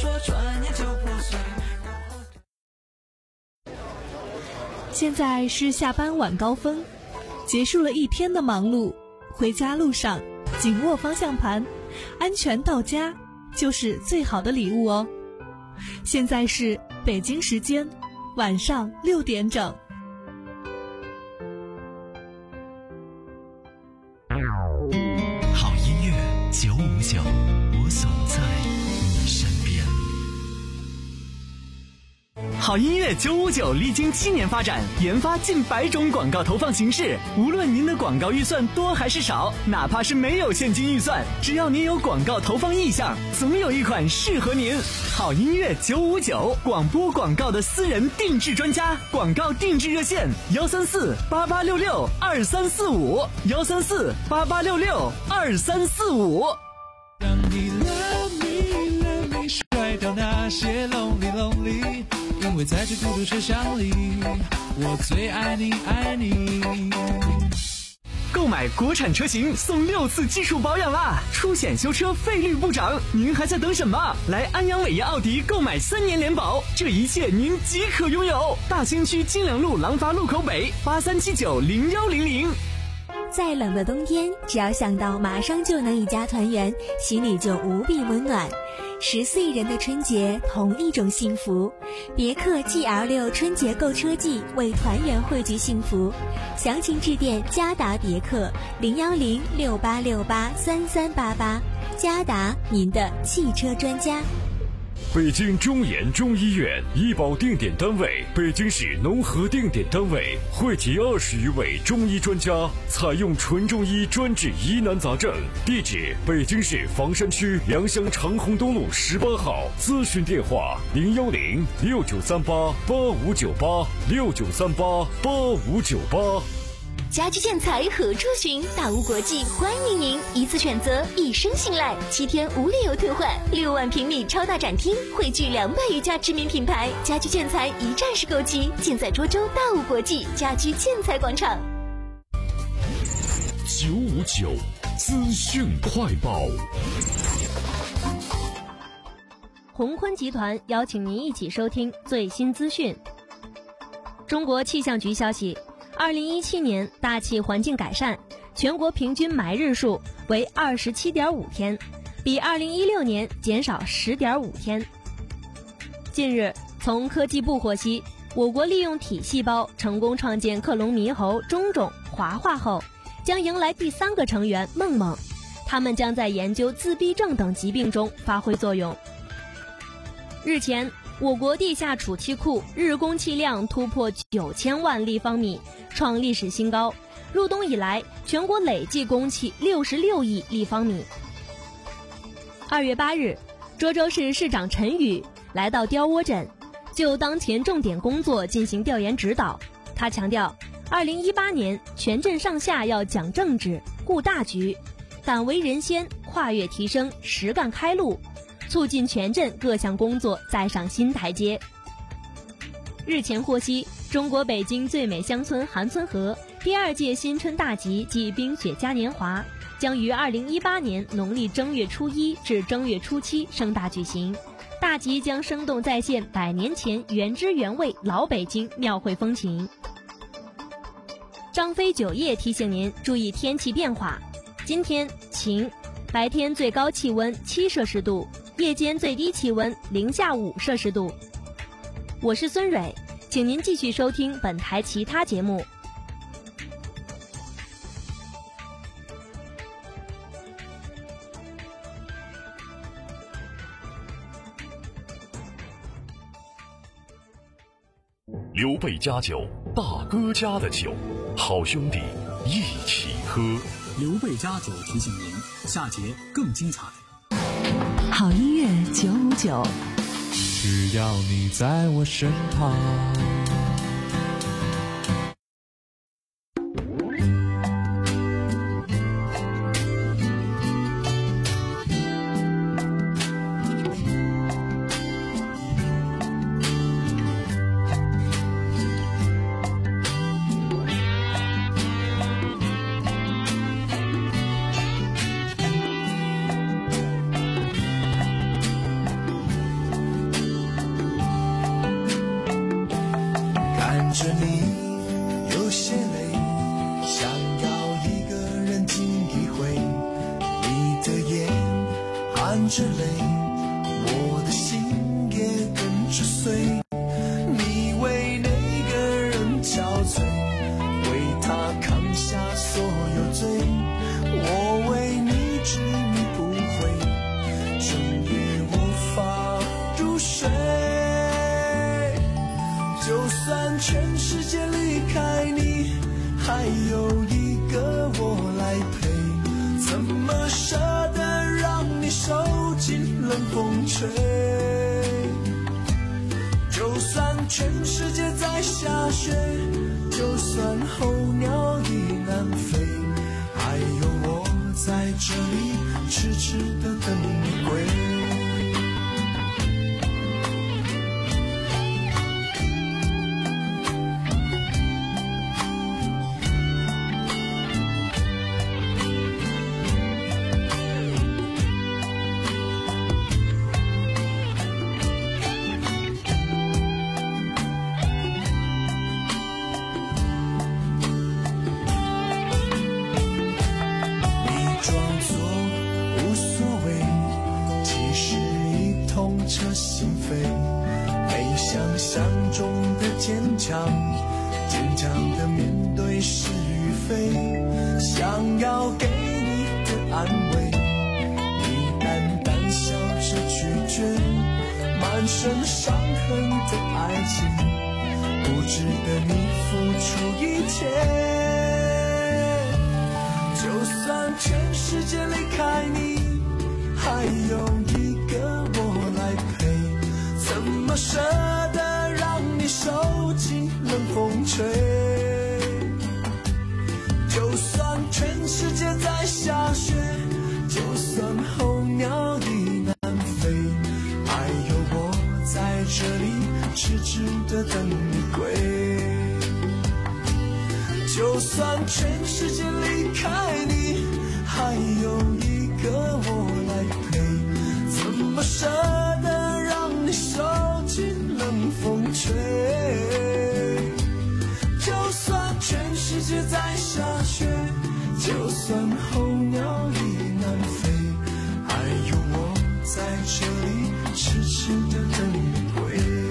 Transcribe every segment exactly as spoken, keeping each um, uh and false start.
说转眼就破碎。 现在是下班晚高峰，结束了一天的忙碌，回家路上紧握方向盘，安全到家就是最好的礼物哦。现在是北京时间晚上六点整。 好音乐九五九，我总在你身边。好音乐九五九历经七年发展，研发近百种广告投放形式。无论您的广告预算多还是少，哪怕是没有现金预算，只要您有广告投放意向，总有一款适合您。好音乐九五九，广播广告的私人定制专家，广告定制热线幺三四八八六六二三四五幺三四八八六六二三四五。 让你 love me love me 甩掉那些 lonely lonely， 因为在这孤独车厢里，我最爱你爱你。 购买国产车型送六次技术保养啦，出险修车费率不涨，您还在等什么？来安阳伟业奥迪购买三年联保，这一切您即可拥有。大兴区金良路廊坊路口北八三七九零幺零零。 再冷的冬天，只要想到马上就能一家团圆，心里就无比温暖。十四亿人的春节，同一种幸福。别克 G L 六 春节购车季，为团圆汇聚幸福。详情致电嘉达别克零幺零六八六八三三八八。嘉达，您的汽车专家。 北京中研中医院医保定点单位，北京市农合定点单位，汇集二十余位中医专家，采用纯中医专治疑难杂症。地址：北京市房山区良乡长虹东路十八号。咨询电话：零幺零六九三八八五九八六九三八八五九八。 家居建材何处寻？大屋国际欢迎您，一次选择，一生信赖，七天无理由退换，六万平米超大展厅，汇聚两百余家知名品牌，家居建材一站式购齐，尽在涿州大屋国际家居建材广场。 九五九资讯快报。 宏坤集团邀请您一起收听最新资讯。中国气象局消息，二零一七年大气环境改善，全国平均霾日数为二十七点五天，比二零一六年减少十点五天。近日，从科技部获悉，我国利用体细胞成功创建克隆猕猴中种华化后，将迎来第三个成员梦梦，他们将在研究自闭症等疾病中发挥作用。日前，我国地下储气库日供气量突破九千万立方米，创历史新高。入冬以来，全国累计供气六十六亿立方米。二月八日，涿州市市长陈宇来到雕窝镇，就当前重点工作进行调研指导。他强调，二零一八年全镇上下要讲政治、顾大局，敢为人先，跨越提升，实干开路，促进全镇各项工作再上新台阶。日前获悉，中国北京最美乡村韩村河第二届新春大集暨冰雪嘉年华将于二零一八年农历正月初一至正月初七盛大举行。大集将生动再现百年前原汁原味老北京庙会风情。张飞酒业提醒您注意天气变化，今天晴，白天最高气温七摄氏度，夜间最低气温零下五摄氏度。我是孙蕊，请您继续收听本台其他节目。 刘备家酒，大哥家的酒，好兄弟一起喝。 刘备家酒提醒您，下节更精彩。 好音乐九五九， 只要你在我身旁。 着你有些累，想要一个人静一回，你的眼含着泪，我的心也跟着碎。你为那个人憔悴，为他扛下所有罪，我为你执迷不悔，整夜无法入睡。就算全世界离开你，还有一个我来陪，怎么舍得让你受尽冷风吹。就算全世界在下雪，就算候鸟已南飞，还有我在这里痴痴地等你归。彻心扉，没想象中的坚强，坚强的面对是与非，想要给你的安慰，你淡淡笑着拒绝，满身伤痕的爱情，不值得你付出一切。就算全世界离开你，还有一个我来陪，怎么舍得让你受尽冷风吹。就算全世界在下雪，就算候鸟已南飞，还有我在这里痴痴地等你归。就算全世界离开你，还有一个我来陪，怎么舍得让你受尽冷风吹。就算全世界在下雪，就算候鸟已南飞，还有我在这里痴痴地等你归。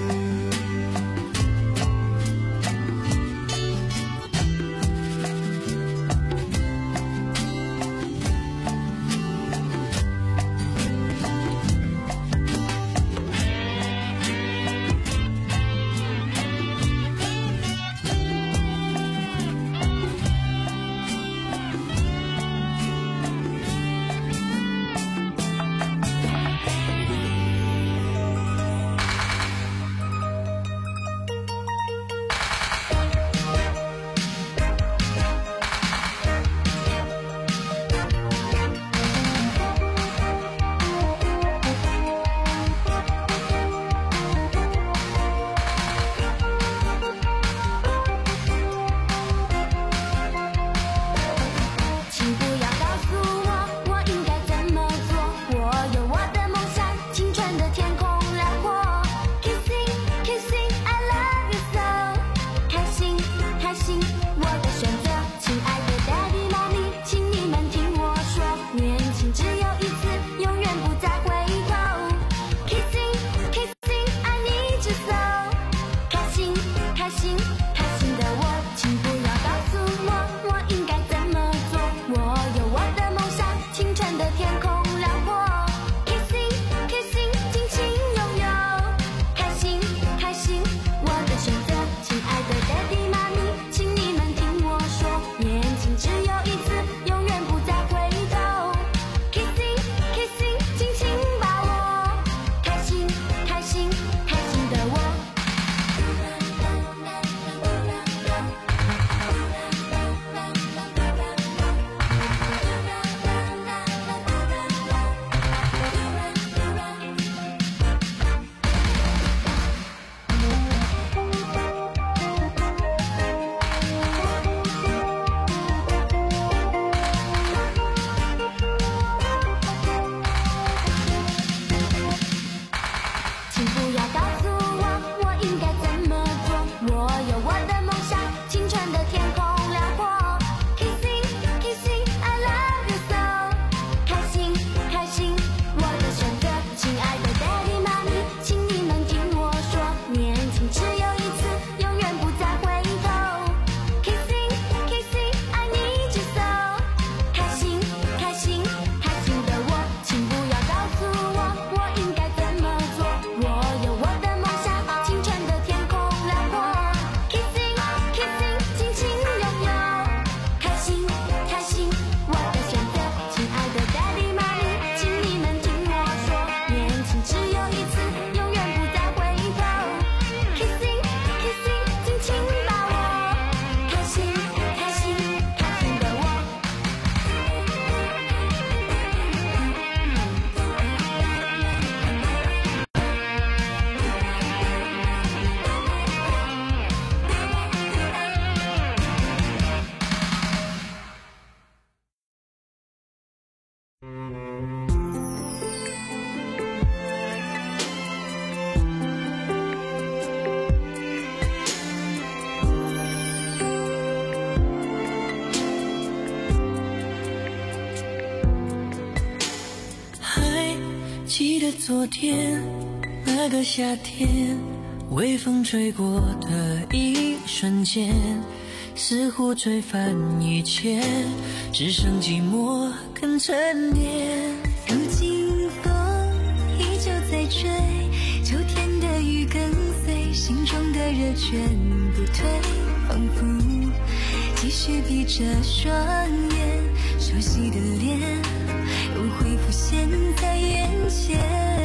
昨天，那个夏天，微风吹过的一瞬间，似乎吹翻一切，只剩寂寞跟沉淀。 如今风依旧在追，秋天的雨跟随，心中的热全不退，仿佛继续闭着双眼，熟悉的脸又会浮现在眼前。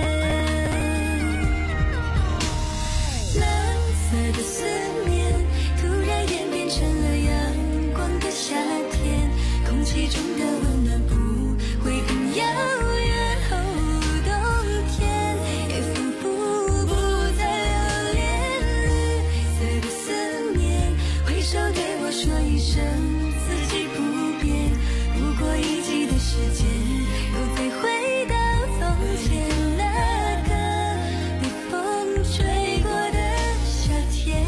蓝色的思念突然演变成了阳光的夏天，空气中的温暖不会很遥远，哦，冬天也仿佛不再留恋。绿色的思念挥手对我说一声四季不变，如果一季的时间又再回到从前，那个被风吹过的夏天。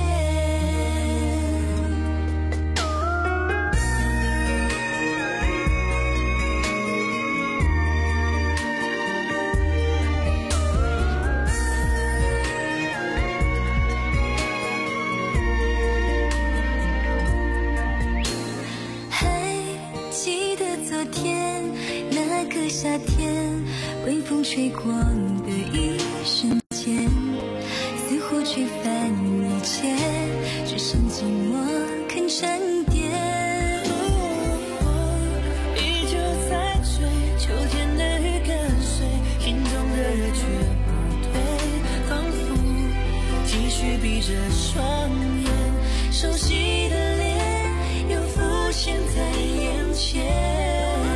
还记得昨天那个夏天，微风吹过的一瞬间，似乎吹翻一切，只剩寂寞肯沉淀。 依旧在追，秋天的雨跟随，心中的热却不退，仿佛继续闭着双眼，熟悉的脸又浮现在眼前。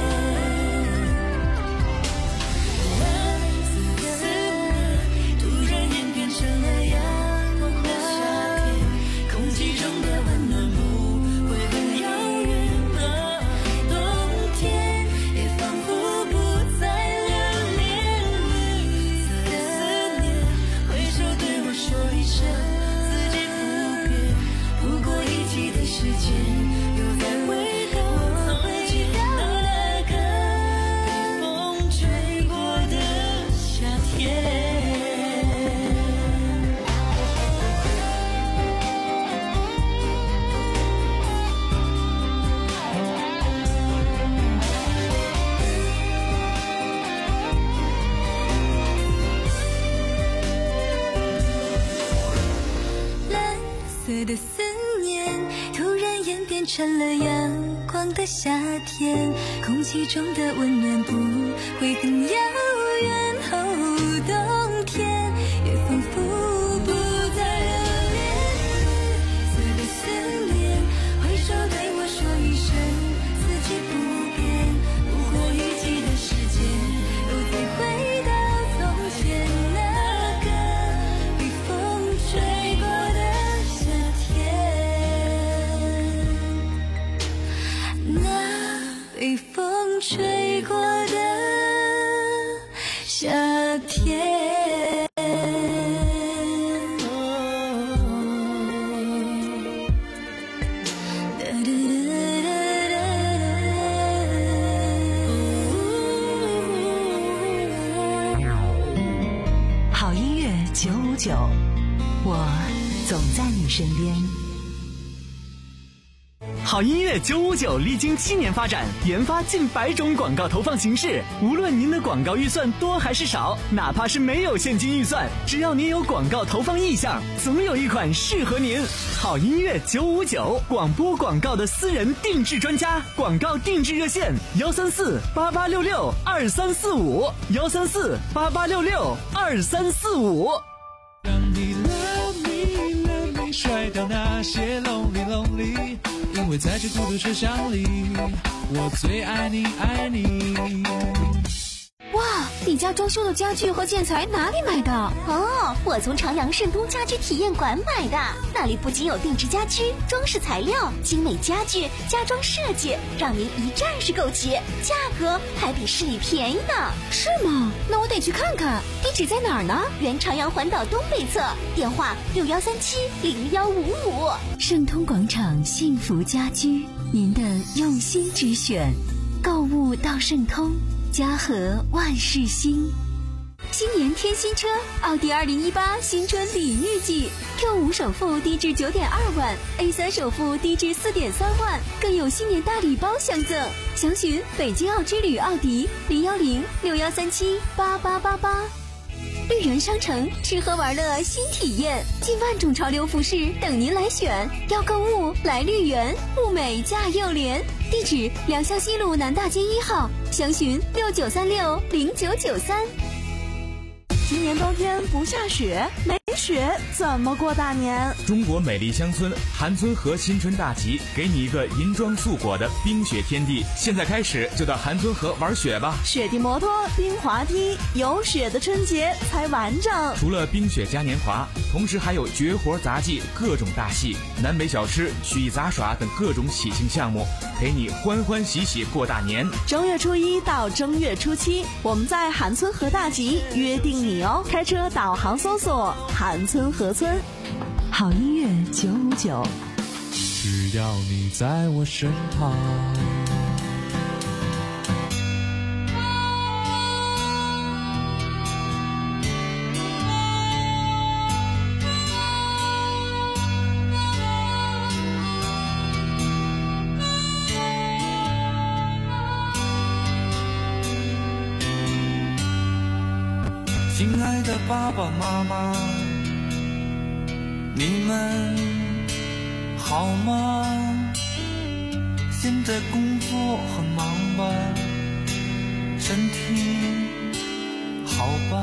的思念突然演变成了阳光的夏天，空气中的温暖不会很遥远，哦，冬天也仿佛不再留恋。绿色的思念挥手对我说一声四季不变，不过一季的时间又再回到从前，那个被风吹过的被风吹过的夏天。 好音乐九五九，我总在你身边。 好音乐九五九历经七年发展，研发近百种广告投放形式。无论您的广告预算多还是少，哪怕是没有现金预算，只要您有广告投放意向，总有一款适合您。好音乐九五九，广播广告的私人定制专家，广告定制热线：幺三四八八六六二三四五，幺三四八八六六二三四五。 让你 love me love me 甩掉那些 lonely lonely， 因为在这孤独车厢里，我最爱你爱你。 哇，你家装修的家具和建材哪里买的？ 哦，我从长阳盛东家居体验馆买的，那里不仅有定制家居、装饰材料、精美家具、家装设计，让您一站式购齐，价格还比市里便宜呢。 是吗？那我得去看看。地址在哪儿呢？ 原长阳环岛东北侧，电话六幺三七零幺五五。 盛通广场幸福家居，您的用心之选，购物到盛通，家和万事兴。 新年添新车，奥迪二零一八新春礼遇季 ，Q 五首付低至九点二万 ，A 三首付低至四点三万，更有新年大礼包相赠。详询北京奥之旅奥迪零幺零六幺三七八八八八。绿园商城，吃喝玩乐新体验，近万种潮流服饰等您来选。要购物来绿园，物美价又廉。地址：良乡西路南大街一号，详询六九三六零九九三。 今年冬天不下雪，没雪怎么过大年？ 中国美丽乡村韩村河新春大集，给你一个银装素裹的冰雪天地。现在开始就到韩村河玩雪吧！ 雪地摩托、冰滑梯，有雪的春节才完整。 除了冰雪嘉年华，同时还有绝活杂技、各种大戏、南北小吃、曲艺杂耍等各种喜庆项目，陪你欢欢喜喜过大年。 正月初一到正月初七，我们在韩村河大集约定你哦！开车导航搜索韩村河村。 好音乐九五九， 只要你在我身旁。 亲爱的爸爸妈妈，你们好吗？现在工作很忙吧？身体好吧？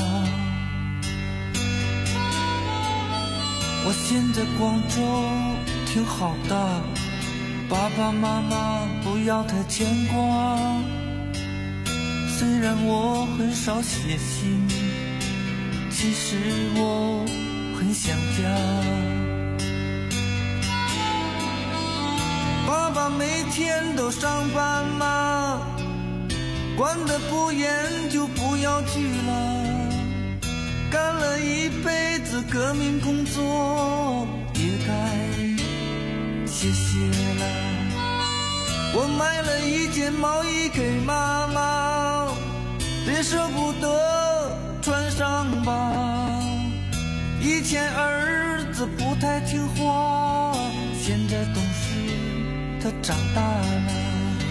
我现在广州挺好的，爸爸妈妈不要太牵挂。虽然我很少写信，其实我很想家。爸爸每天都上班吗？管得不严就不要去了。干了一辈子革命工作，也该歇歇了。我买了一件毛衣给妈妈，别舍不得穿上吧。以前儿子不太听话，现在懂事，他长大了。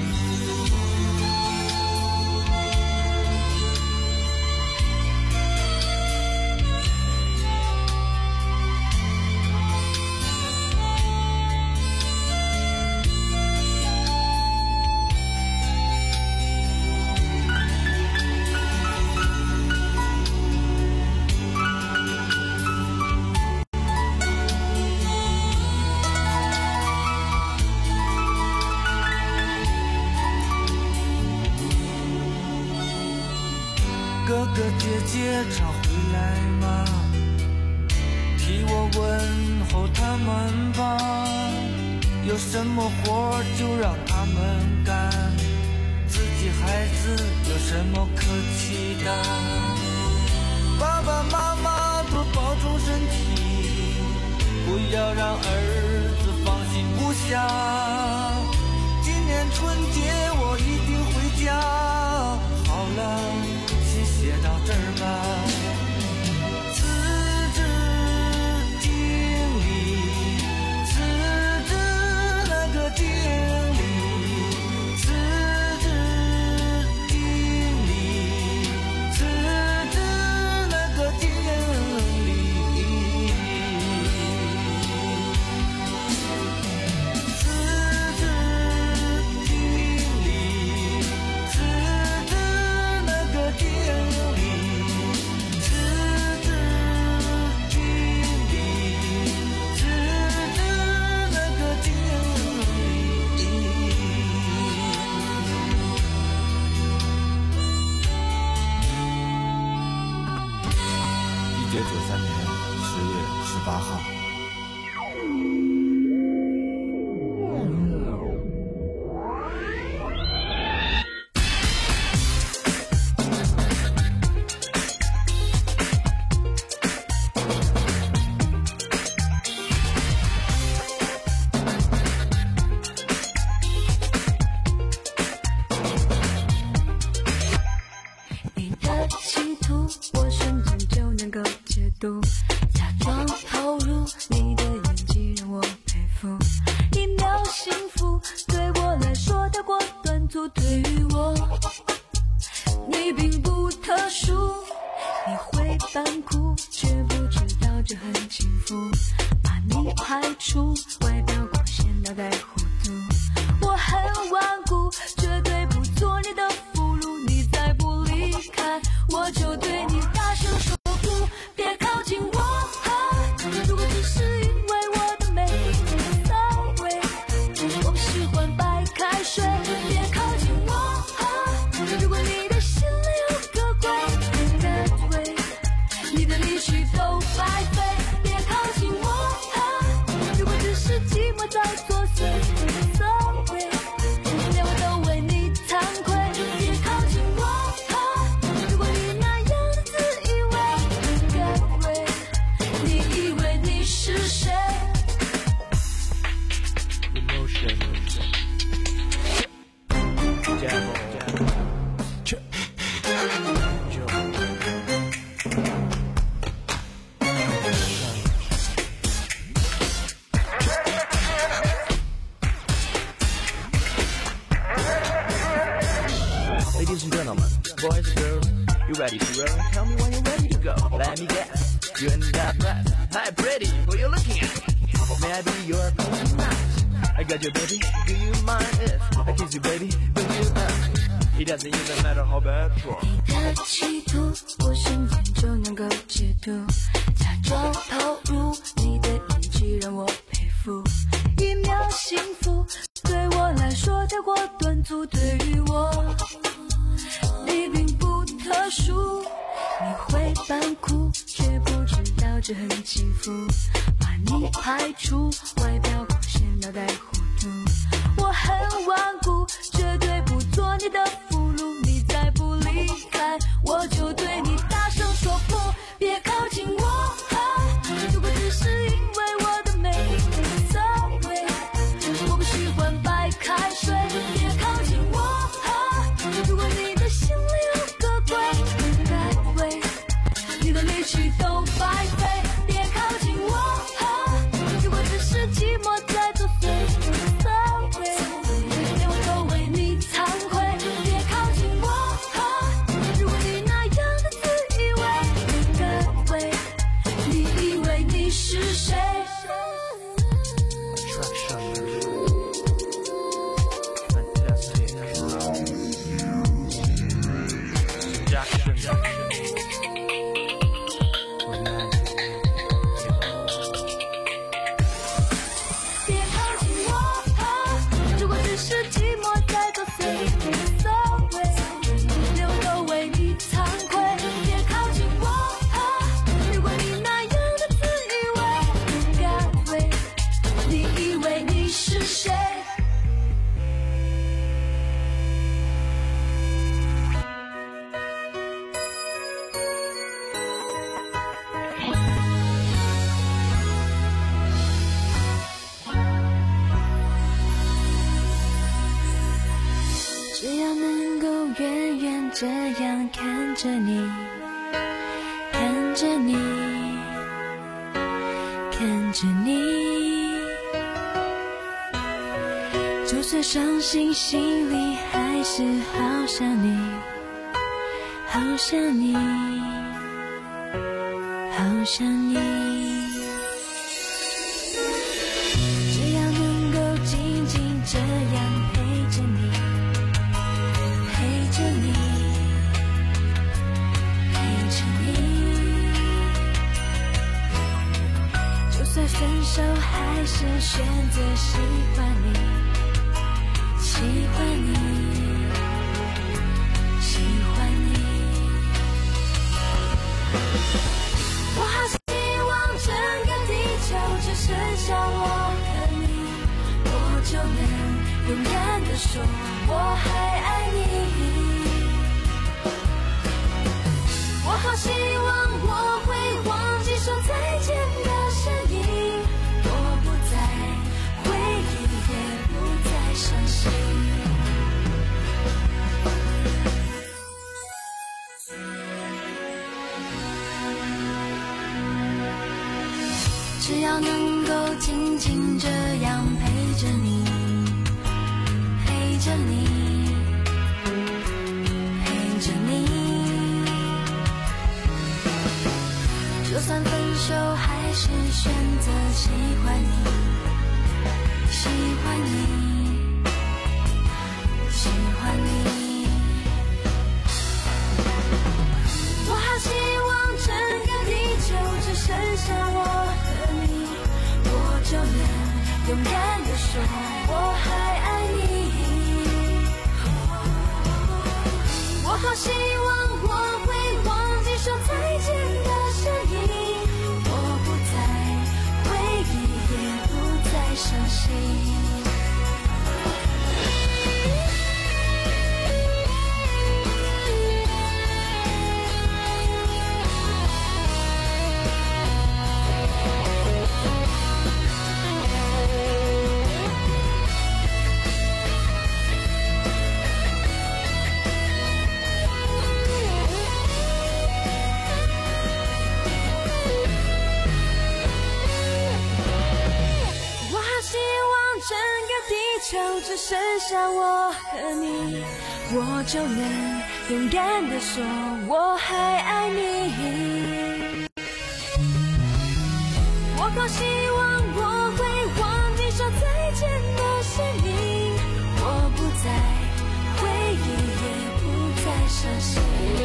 哥哥姐姐常回来吗？替我问候他们吧。有什么活就让他们干，自己孩子有什么可气的？爸爸妈妈多保重身体，不要让儿子放心不下。今年春节我一定回家。好了，写到这儿吧。辞职经理，辞职那个经理，辞职经理，辞职那个经理，辞职经理，辞职那个经理。一九九三年十月十八号。 你的企图我选度，假装投入你的演技让我佩服，一秒幸福对我来说太过短促，对于我你并不特殊，你会扮酷却不知道这很轻浮，把你排除外表光鲜脑袋糊涂，我很顽固绝对不做你的俘虏，你再不离开我就对你大声说不，别靠近我、啊、如果只是因为我的美丽骚味，我不喜欢白开水，别靠近我、啊、如果你的心里有个鬼，干脆你的离去都白费，别靠近我、啊、如果只是寂寞在作祟，无所谓，连我都为你惭愧，别靠近我、啊、如果你那样的自以为干脆，你以为你是谁？ Emotion Jam Ladies and gentlemen, boys and girls, you ready to roll? Tell me when you're ready to go. Let me guess, you in that dress. Hi, pretty, who you looking at? May I be your person tonight? I got you, baby. Do you mind if I kiss you, baby? Will you? Uh, it doesn't even matter how bad you are. 你的企图，我瞬间就能够解读，假装投入你的演技让我佩服，一秒幸福对我来说太过短促，对于我你并不特殊，你会扮酷却不知道这很轻浮，把你排除外表光鲜脑袋糊涂，我很顽固绝对不做你的俘虏，你再不离开我就对你大声说不，别靠近我、啊、如果只是因为我的美丽骚味，我不喜欢白开水，别靠近我、啊、如果你的心里有个鬼，干脆你的离去都白费，别靠近我、啊、如果只是寂寞在作祟，无所谓，连我都为你惭愧，别靠近我、啊、如果你那样的自以为干脆，你以为你是谁？ 别靠近我、啊、如果只是寂寞在作祟，无所谓，连我都为你惭愧，别靠近我、啊、如果你那样的自以为干脆，你以为你是谁？只要能够远远这样看着你，看着你，看着你，就算伤心，心里还是好想你，好想你，好想你。只要能够静静这样陪着你，陪着你，陪着你，就算分手还是选择喜欢你，喜欢你，喜欢你。我好希望整个地球只剩下我和你，我就能永远地说我还爱你。我好希望我会忘记说再见的声音，我不再回忆，也不再伤心。 只要能够静静这样陪着你，陪着你，陪着你。就算分手，还是选择喜欢你，喜欢你，喜欢你。我好希望整个地球只剩下我和你，我就能勇敢地说我还爱你。我好希望我会忘记说再见的声音，我不再回忆，也不再伤心。就只剩下我和你，我就能勇敢地说我还爱你。我好希望我会忘记说再见的声音，我不再回忆，也不再伤心。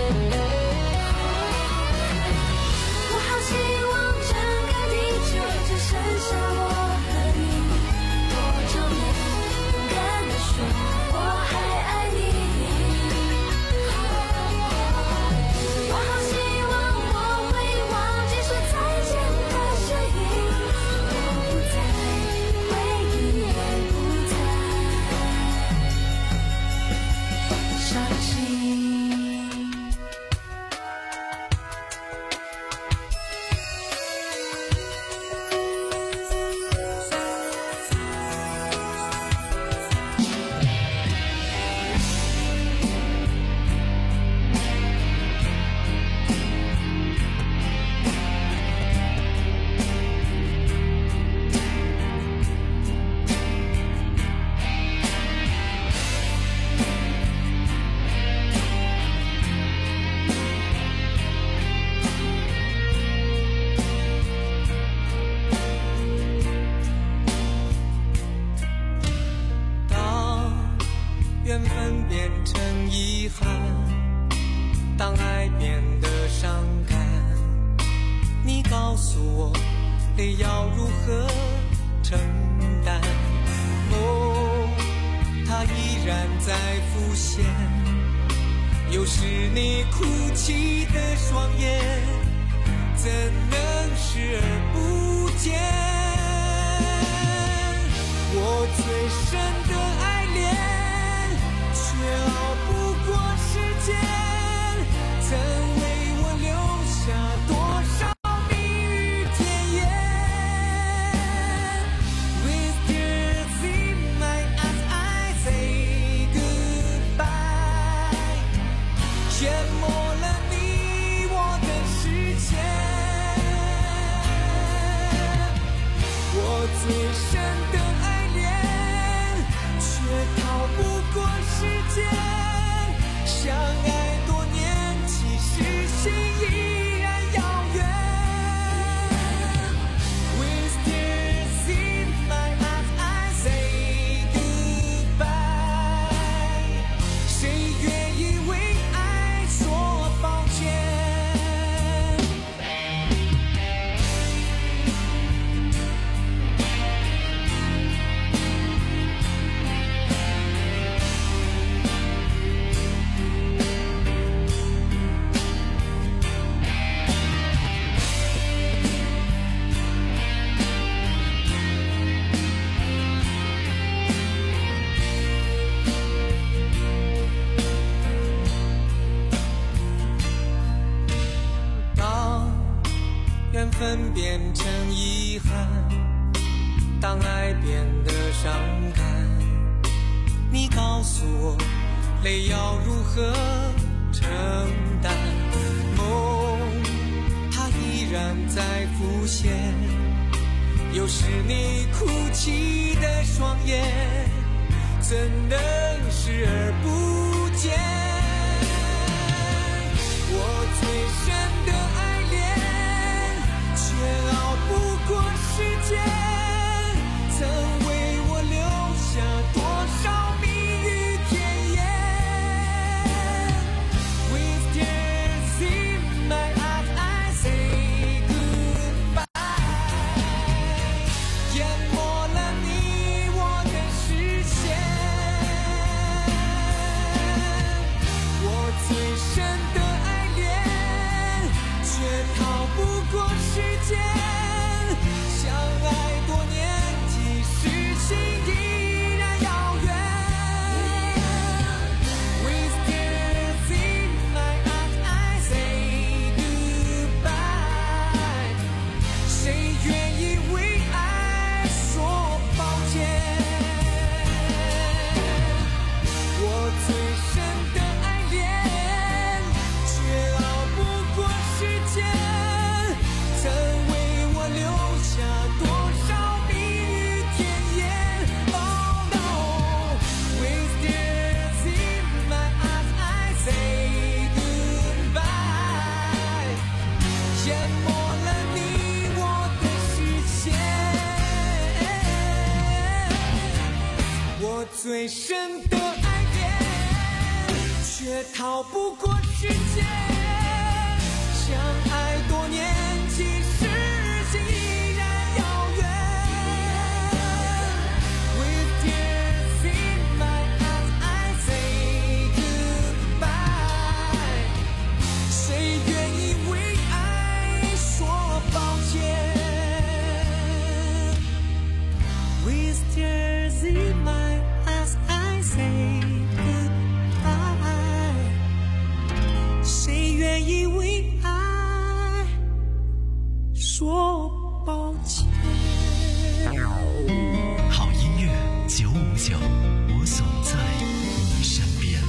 我好希望整个地球只剩下我和你，我就能我还爱你。我好希望我会忘记说再见的声音，我不再回忆，也不再伤心。 缘分变成遗憾，当爱变得伤感，你告诉我得要如何承担。梦它依然在浮现，有时你哭泣的双眼怎能视而不见？我最深的爱恋却熬不过时间，曾为我留下多少蜜语甜言。 With tears in my eyes I say goodbye， 淹没了你我的视线。我最深的爱恋却逃不过时间，相爱多年，其实心依然遥远。With tears in my eyes I say goodbye， 谁愿意为爱说抱歉？ 缘分变成遗憾，当爱变得伤感，你告诉我泪要如何承担。梦它依然在浮现， 又是你哭泣的双眼，怎能视而不见？我最深的爱恋，却熬不过时间，曾为我留下多少蜜语甜言。With tears in my eyes, I say goodbye。淹没了你我的视线，我最深的爱恋，却逃不过时间。相爱多年，即使心依然遥远。With tears in my eyes, I say goodbye。谁愿意为爱说抱歉？我最深的爱恋，却熬不过时间，曾为我留下多少蜜语甜言。Oh no, with tears in my eyes, I say goodbye。淹没了你我的视线，我最深的爱恋，却逃不过时间。相爱多年，其实心依然遥远。With tears in my eyes, I say goodbye。谁愿意为爱说抱歉？With tears in my eyes, I say goodbye。谁愿意为爱说抱歉？ 好音乐九五九，我总在你身边。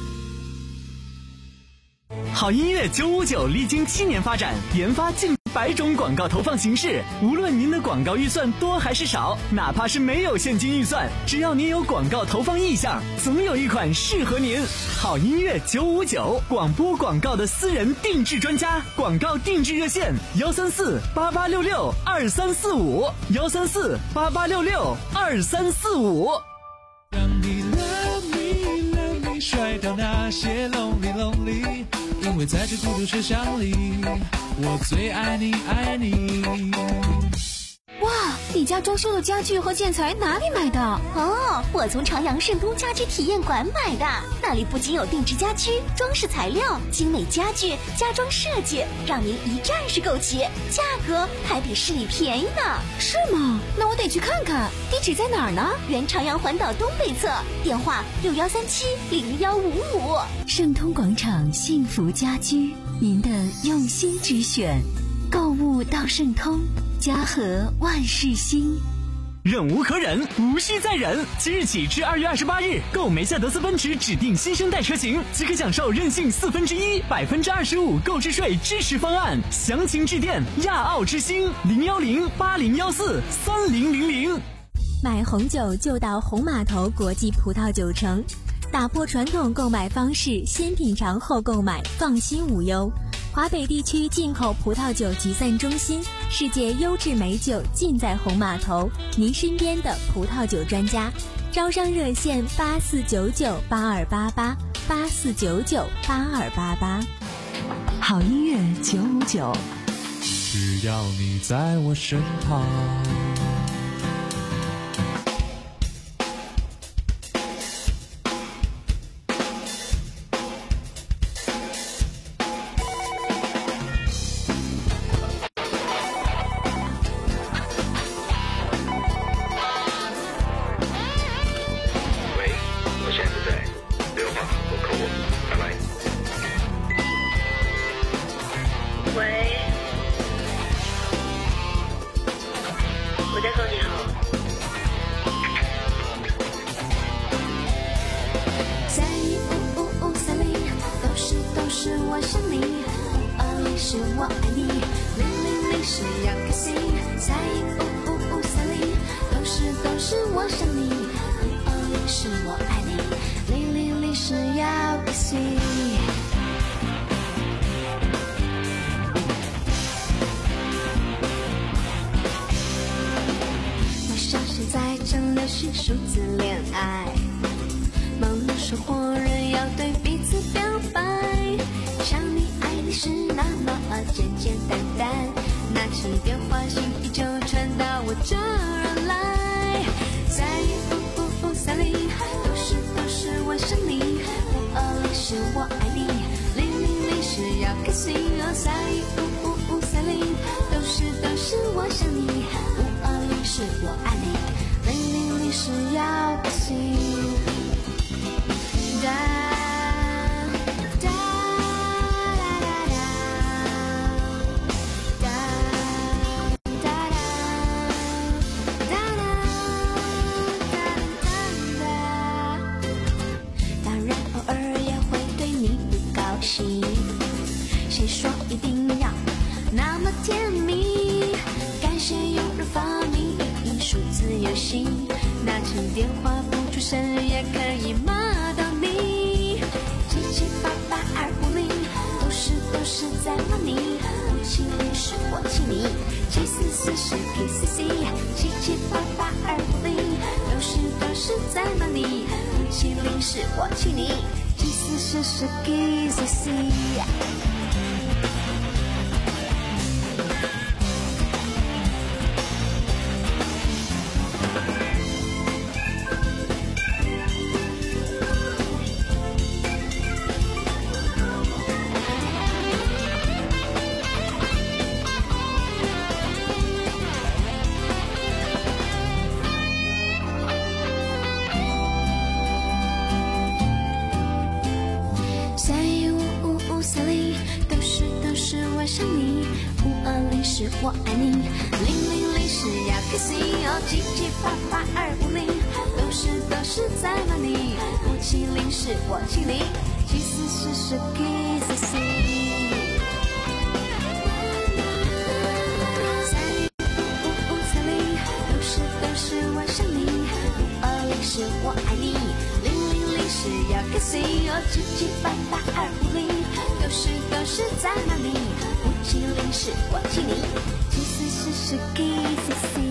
好音乐九五九历经七年发展，研发近百种广告投放形式。无论您的广告预算多还是少，哪怕是没有现金预算，只要您有广告投放意向，总有一款适合您。好音乐九五九，广播广告的私人定制专家，广告定制热线：幺三四八八六六二三四五，幺三四八八六六二三四五。 让你 love me love me 甩掉那些 lonely lonely， 因为在这孤独车厢里，我最爱你爱你。 哇，你家装修的家具和建材哪里买的？哦，我从长阳盛都家居体验馆买的。那里不仅有定制家居、装饰材料、精美家具、家装设计，让您一站式购齐，价格还比市里便宜呢。是吗？那我得去看看。地址在哪儿呢？原长阳环岛东北侧，电话六幺三七零幺五五。 盛通广场幸福家居，您的用心之选。购物到盛通，家和万事兴。 忍无可忍，无需再忍。即日起至二月二十八日，购梅赛德斯奔驰指定新生代车型，即可享受任性四分之一、百分之二十五购置税支持方案。详情致电亚奥之星零幺零八零幺四三零零零。 买红酒就到红码头国际葡萄酒城，打破传统购买方式，先品尝后购买，放心无忧。华北地区进口葡萄酒集散中心，世界优质美酒尽在红码头，您身边的葡萄酒专家。招商热线八四九九八二八八八四九九八二八八。 好音乐九五九， 只要你在我身旁。 是我爱你，零零零是要开心，三一五五五都是我想你，五二零是我爱你，零零零是要个心。我相信在正流行数字恋爱，忙碌生活人要对彼此表白，想你爱你是那么简简单单，拿起电话信息就传到我这儿来，在五五五三零都是都是我想你，五二零是我爱你，零零零是要开心哦，在五五五三零都是都是我想你，五二零是我爱你，零零零是要开心。哒谁说一定要那么甜蜜？感谢有人发明数字游戏，拿起电话不出声也可以骂到你。七七八八二五零都是都是在骂你，五七零是我气你，七四四是 P C C， 七七八八二五零都是都是在骂你，五七零是我气你。七四四是 K C C。 我爱你，零零零是要开心哦，七七八八二五零都是都是在骂你，五七零是我气你，七四四是 K C C。三五五三零都是都是我想你，五二零是我爱你，零零零是要开心哦，七七八八二五零都是都是在骂你。七零是我气你，七四四是 K C C。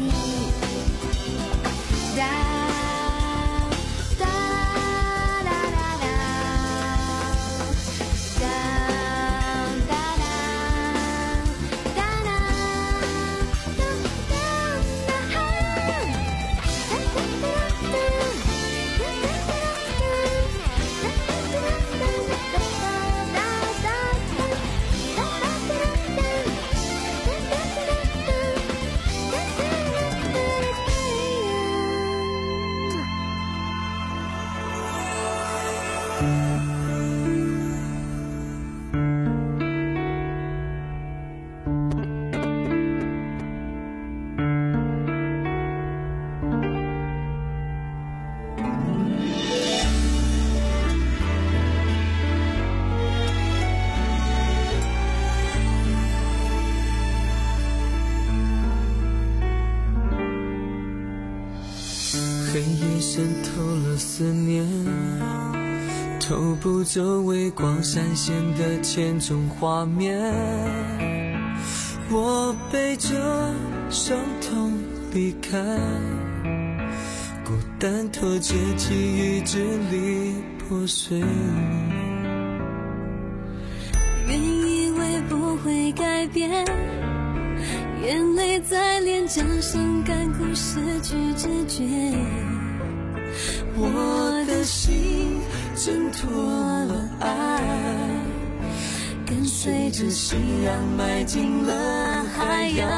哒哒哒哒哒哒哒哒哒哒黑夜渗透了思念，偷不走微光闪现的千种画面。我背着伤痛离开，孤单拖着记忆支离破碎。 原以为不会改变，眼泪在脸颊上干枯，失去知觉。 我的心挣脱了爱，跟随着夕阳迈进了海洋。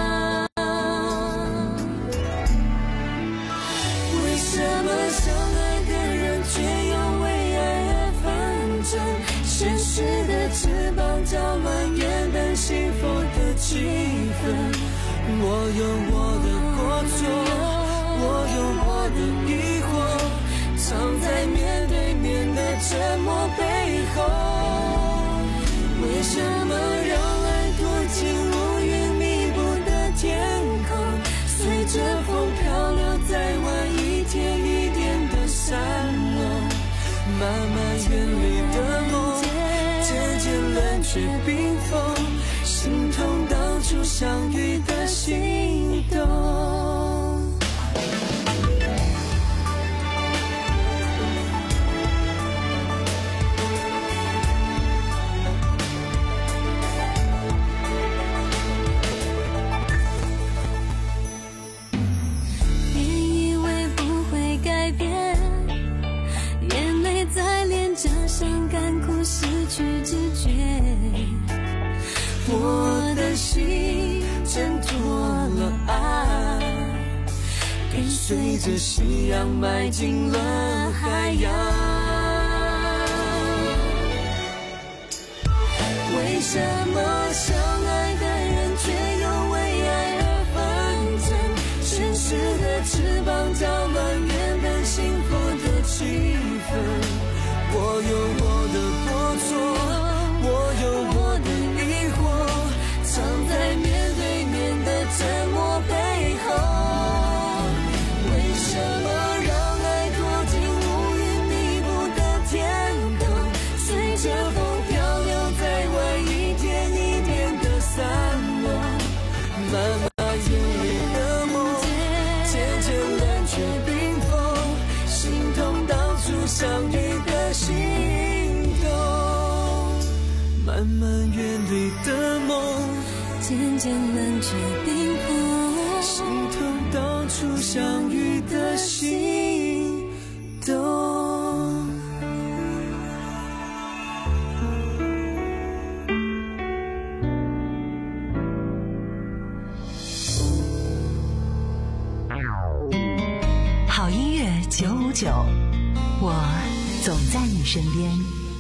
为什么相爱的人却又为爱而纷争？现实的翅膀搅乱原本幸福的气氛。我有我的过错，我有我的疑惑，藏在面对面的沉默背后。为什么让爱躲进乌云密布的天空，随着风漂流在相遇的心动。 别以为不会改变，眼泪在脸颊上干枯，失去知觉。我的心挣脱了爱， 跟随着夕阳迈进了海洋。为什么相爱的人却又为爱而纷争？现实的翅膀搅乱原本幸福的气氛。我有我的过错，我有我的疑惑，藏在面对面的沉默背后。为什么让爱躲进乌云密布的天空，随着风漂流在外，一天一天的散落。慢慢远离的梦，渐渐冷却冰封，心痛当初相遇的心动。慢慢远离的梦， 渐渐冷却冰封， 心痛当初相遇的心动。 好音乐九五九，我总在你身边。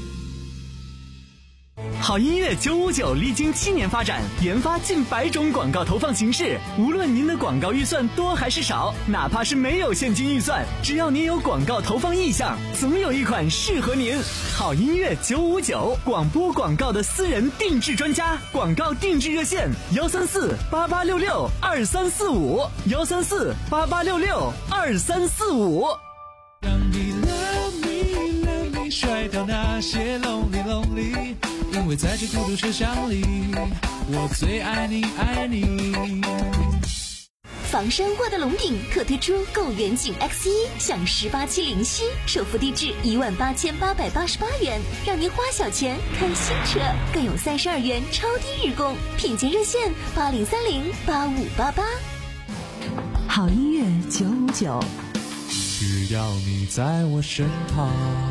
好音乐九五九历经七年发展，研发近百种广告投放形式。无论您的广告预算多还是少，哪怕是没有现金预算，只要您有广告投放意向，总有一款适合您。好音乐九五九，广播广告的私人定制专家，广告定制热线：幺三四八八六六二三四五，幺三四八八六六二三四五。 让你 love me love me 甩掉那些 lonely lonely，因为在这孤独车厢里，我最爱你爱你。 房山沃德龙顶特推出购远景 X 一 享十八期零息，首付低至一万八千八百八十八元，让您花小钱看新车，更有三十二元超低日供，品鉴热线八零三零八五八八。 好音乐九五九， 只要你在我身旁。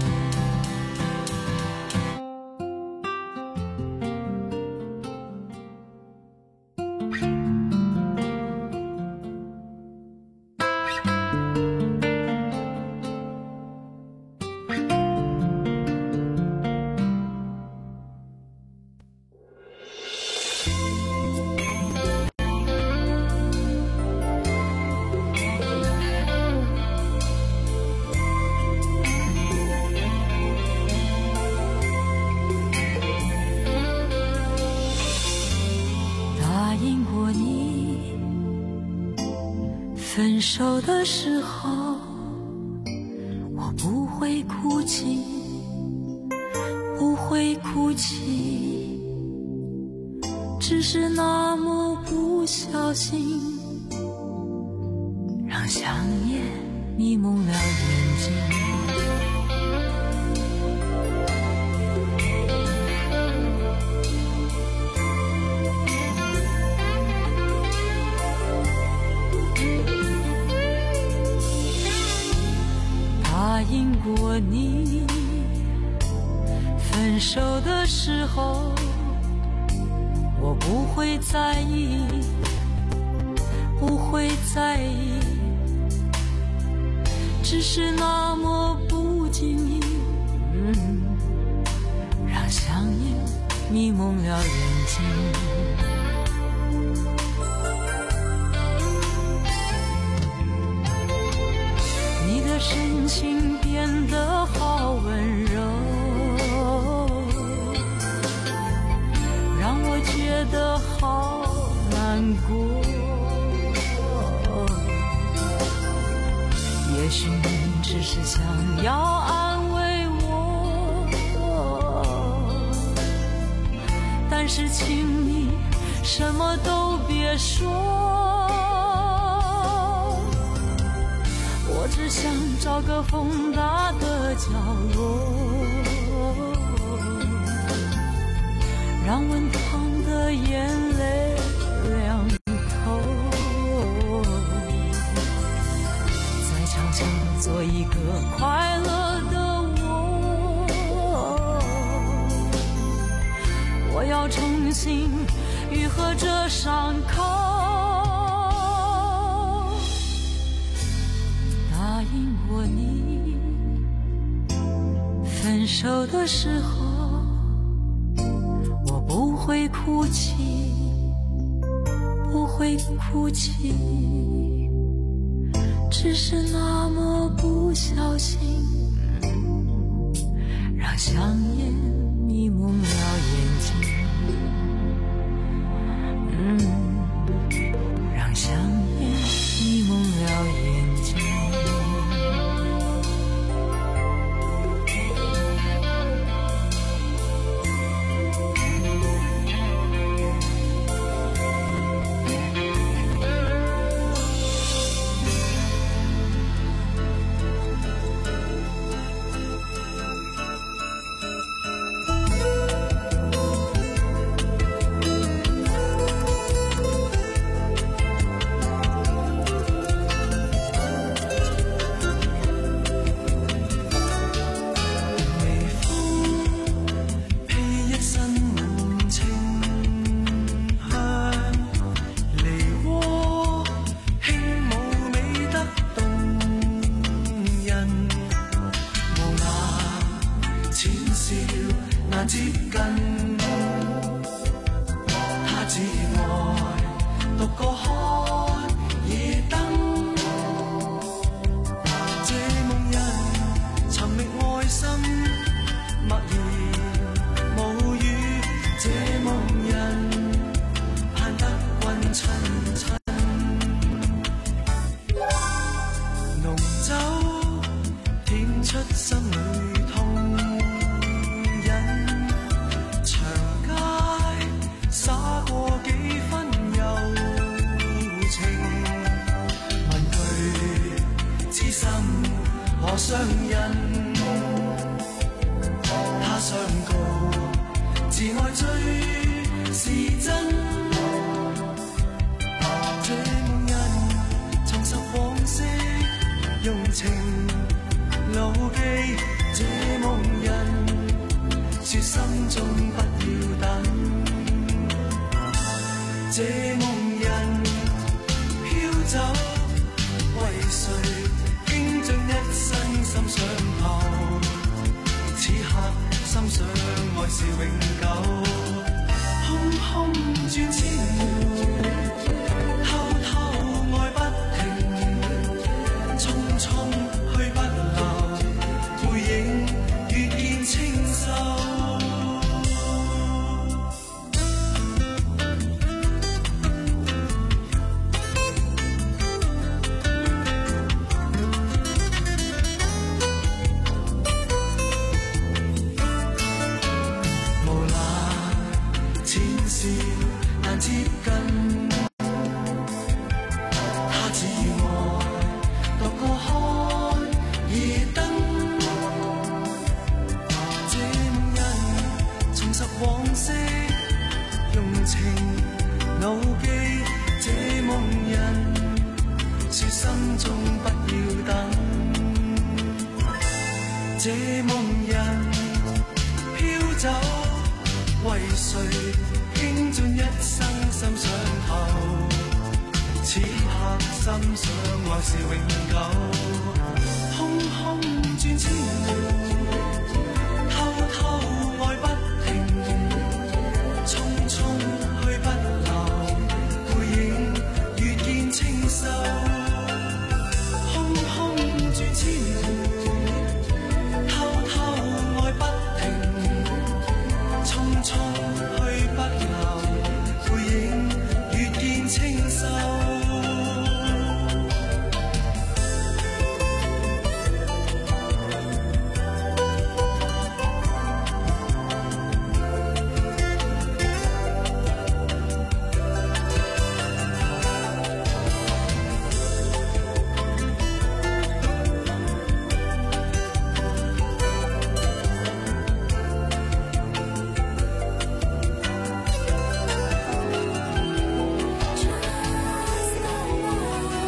分手的时候，我不会哭泣，不会哭泣，只是那么不小心，让想念迷蒙了眼睛。答应过你，分手的时候我不会在意，不会在意，只是那么不经意，嗯，让想念迷蒙了眼睛。你的神情变得好温柔，让我觉得好难过。也许你只是想要安慰我，但是请你什么都别说，我只想找个风大的角落，让温烫的眼泪凉透，再悄悄地做一个快乐的我，我要重新愈合这伤口，答应过你，分手的时候我不会哭泣，不会哭泣，只是那么不小心，让香烟迷蒙了眼睛。嗯，让香烟迷蒙了眼睛。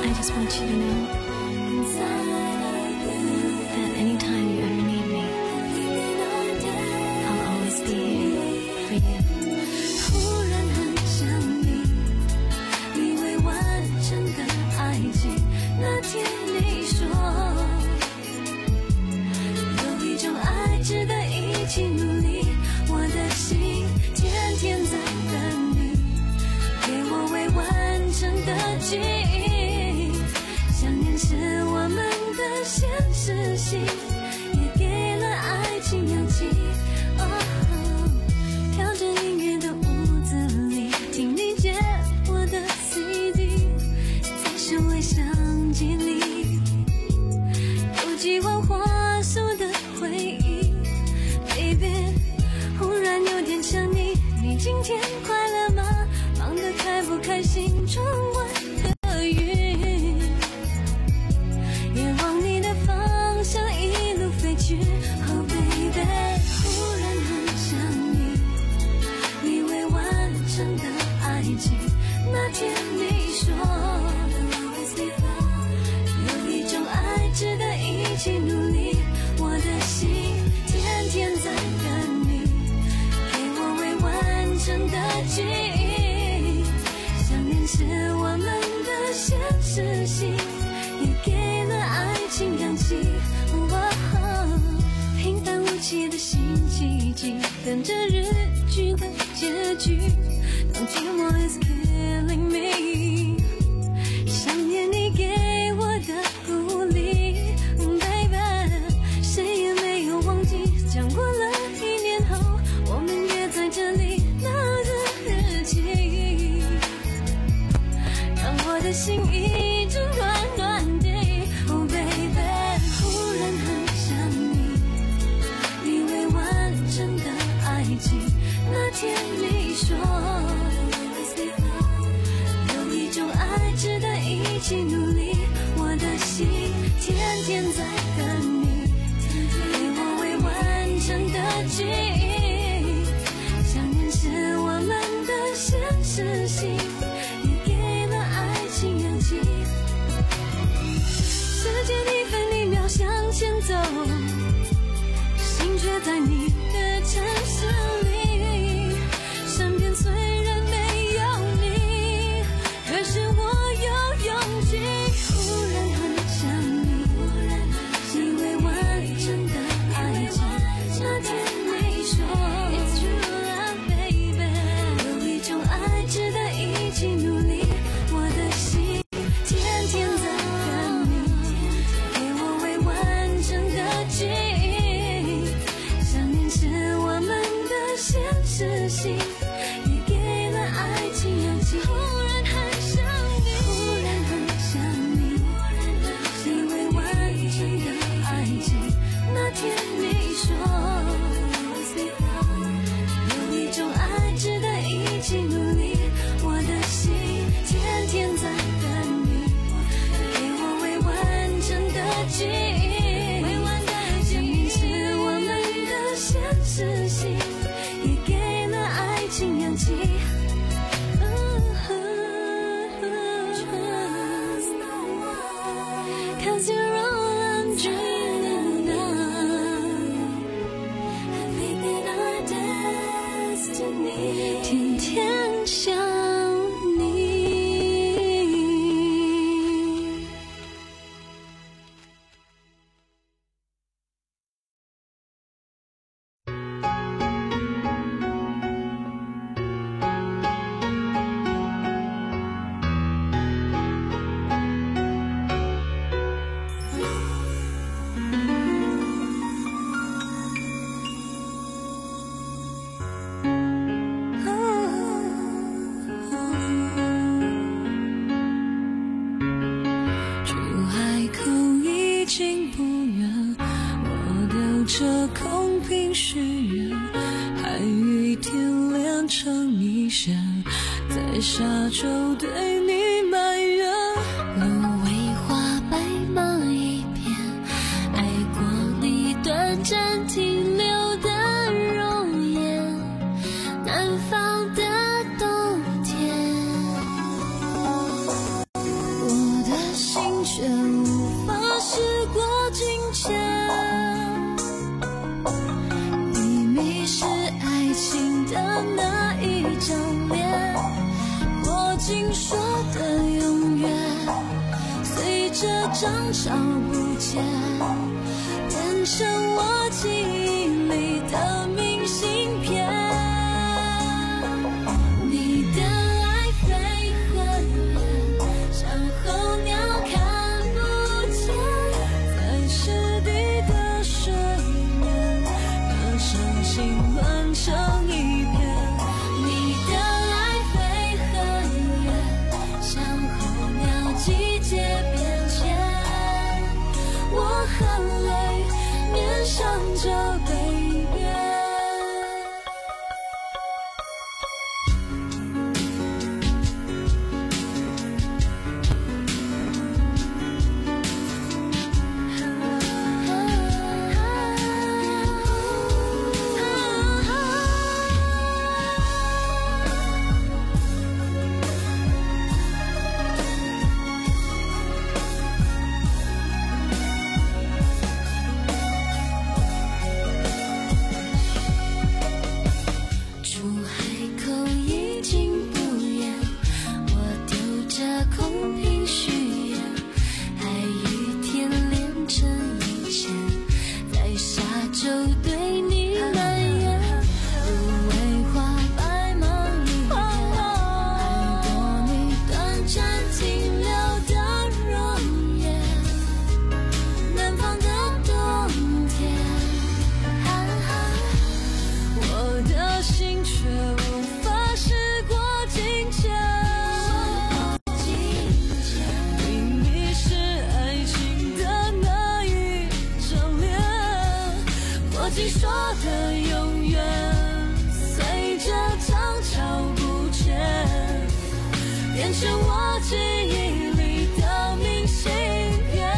I just want you to know that anytime you ever need me, I'll always be here for you. 忽然很想你，你未完成的爱情，那天你说有一种爱值得一起努力，我的心天天在等你，给我未完成的记忆。想念是我们的现实性，也给了爱情氧气。哦，调整音乐的屋子里，听你借我的 C D， 在数位相机里，有几万画素的回忆。Baby， 忽然有点想你，你今天快乐吗？忙得开不开心？窗外的云也往你的方向一路飞去。Oh baby， 忽然很想你，你未完成的爱情，那天你说有一种爱值得一起努力，我的心天天在等你，给我未完成的记忆。想念是我们的现实性，也给了爱情氧气。哦，平凡无奇的新奇迹，等着日剧的结局。当寂寞 is killing me， 想念你给我的鼓励。Baby， 谁也没有忘记，讲过了一年后，我们约在这里那个日期，让我的心一直暖暖的。Oh baby， 忽然很想你，你未完成的爱情，那天你说有一种爱值得一起努力，我的心天天在等你，给我未完成的记忆。想念是我们的现实性，也给了爱情氧气。时间一分一秒向前走，心却在你的城市里，身边虽然没有你，可是我有勇气。忽然很想你，你未完成的爱情，那天你说 It's true love baby， 有一种爱值得一起努力，我的心天天在等你，给我未完成的记忆。想念是我们的现实性，也给了爱情氧气。忽然很想你，忽然很想你，你未完成的爱情，那天你说有一种爱值得一起努力，我的心天天在等你，给我未完成的记忆。想念是我们的现实性，也给了爱情氧气。Cause you're all I'm dreaming of, I think that our destiny， 天天想你。出海口已经不远，我丢着空瓶许愿，海与天连成一线，在沙洲对你埋怨。芦苇花白马一片，爱过你短暂停留的容颜，南方的冬天，我的心张照不见，变成我记忆里的明信片。你的爱飞很远，像候鸟看不见，在湿地的水面，把伤心乱成一片。你的爱飞很远，像候鸟季节变迁，我含泪面向着北边。说的永远，随着张潮不见，变成我记忆里的明信片。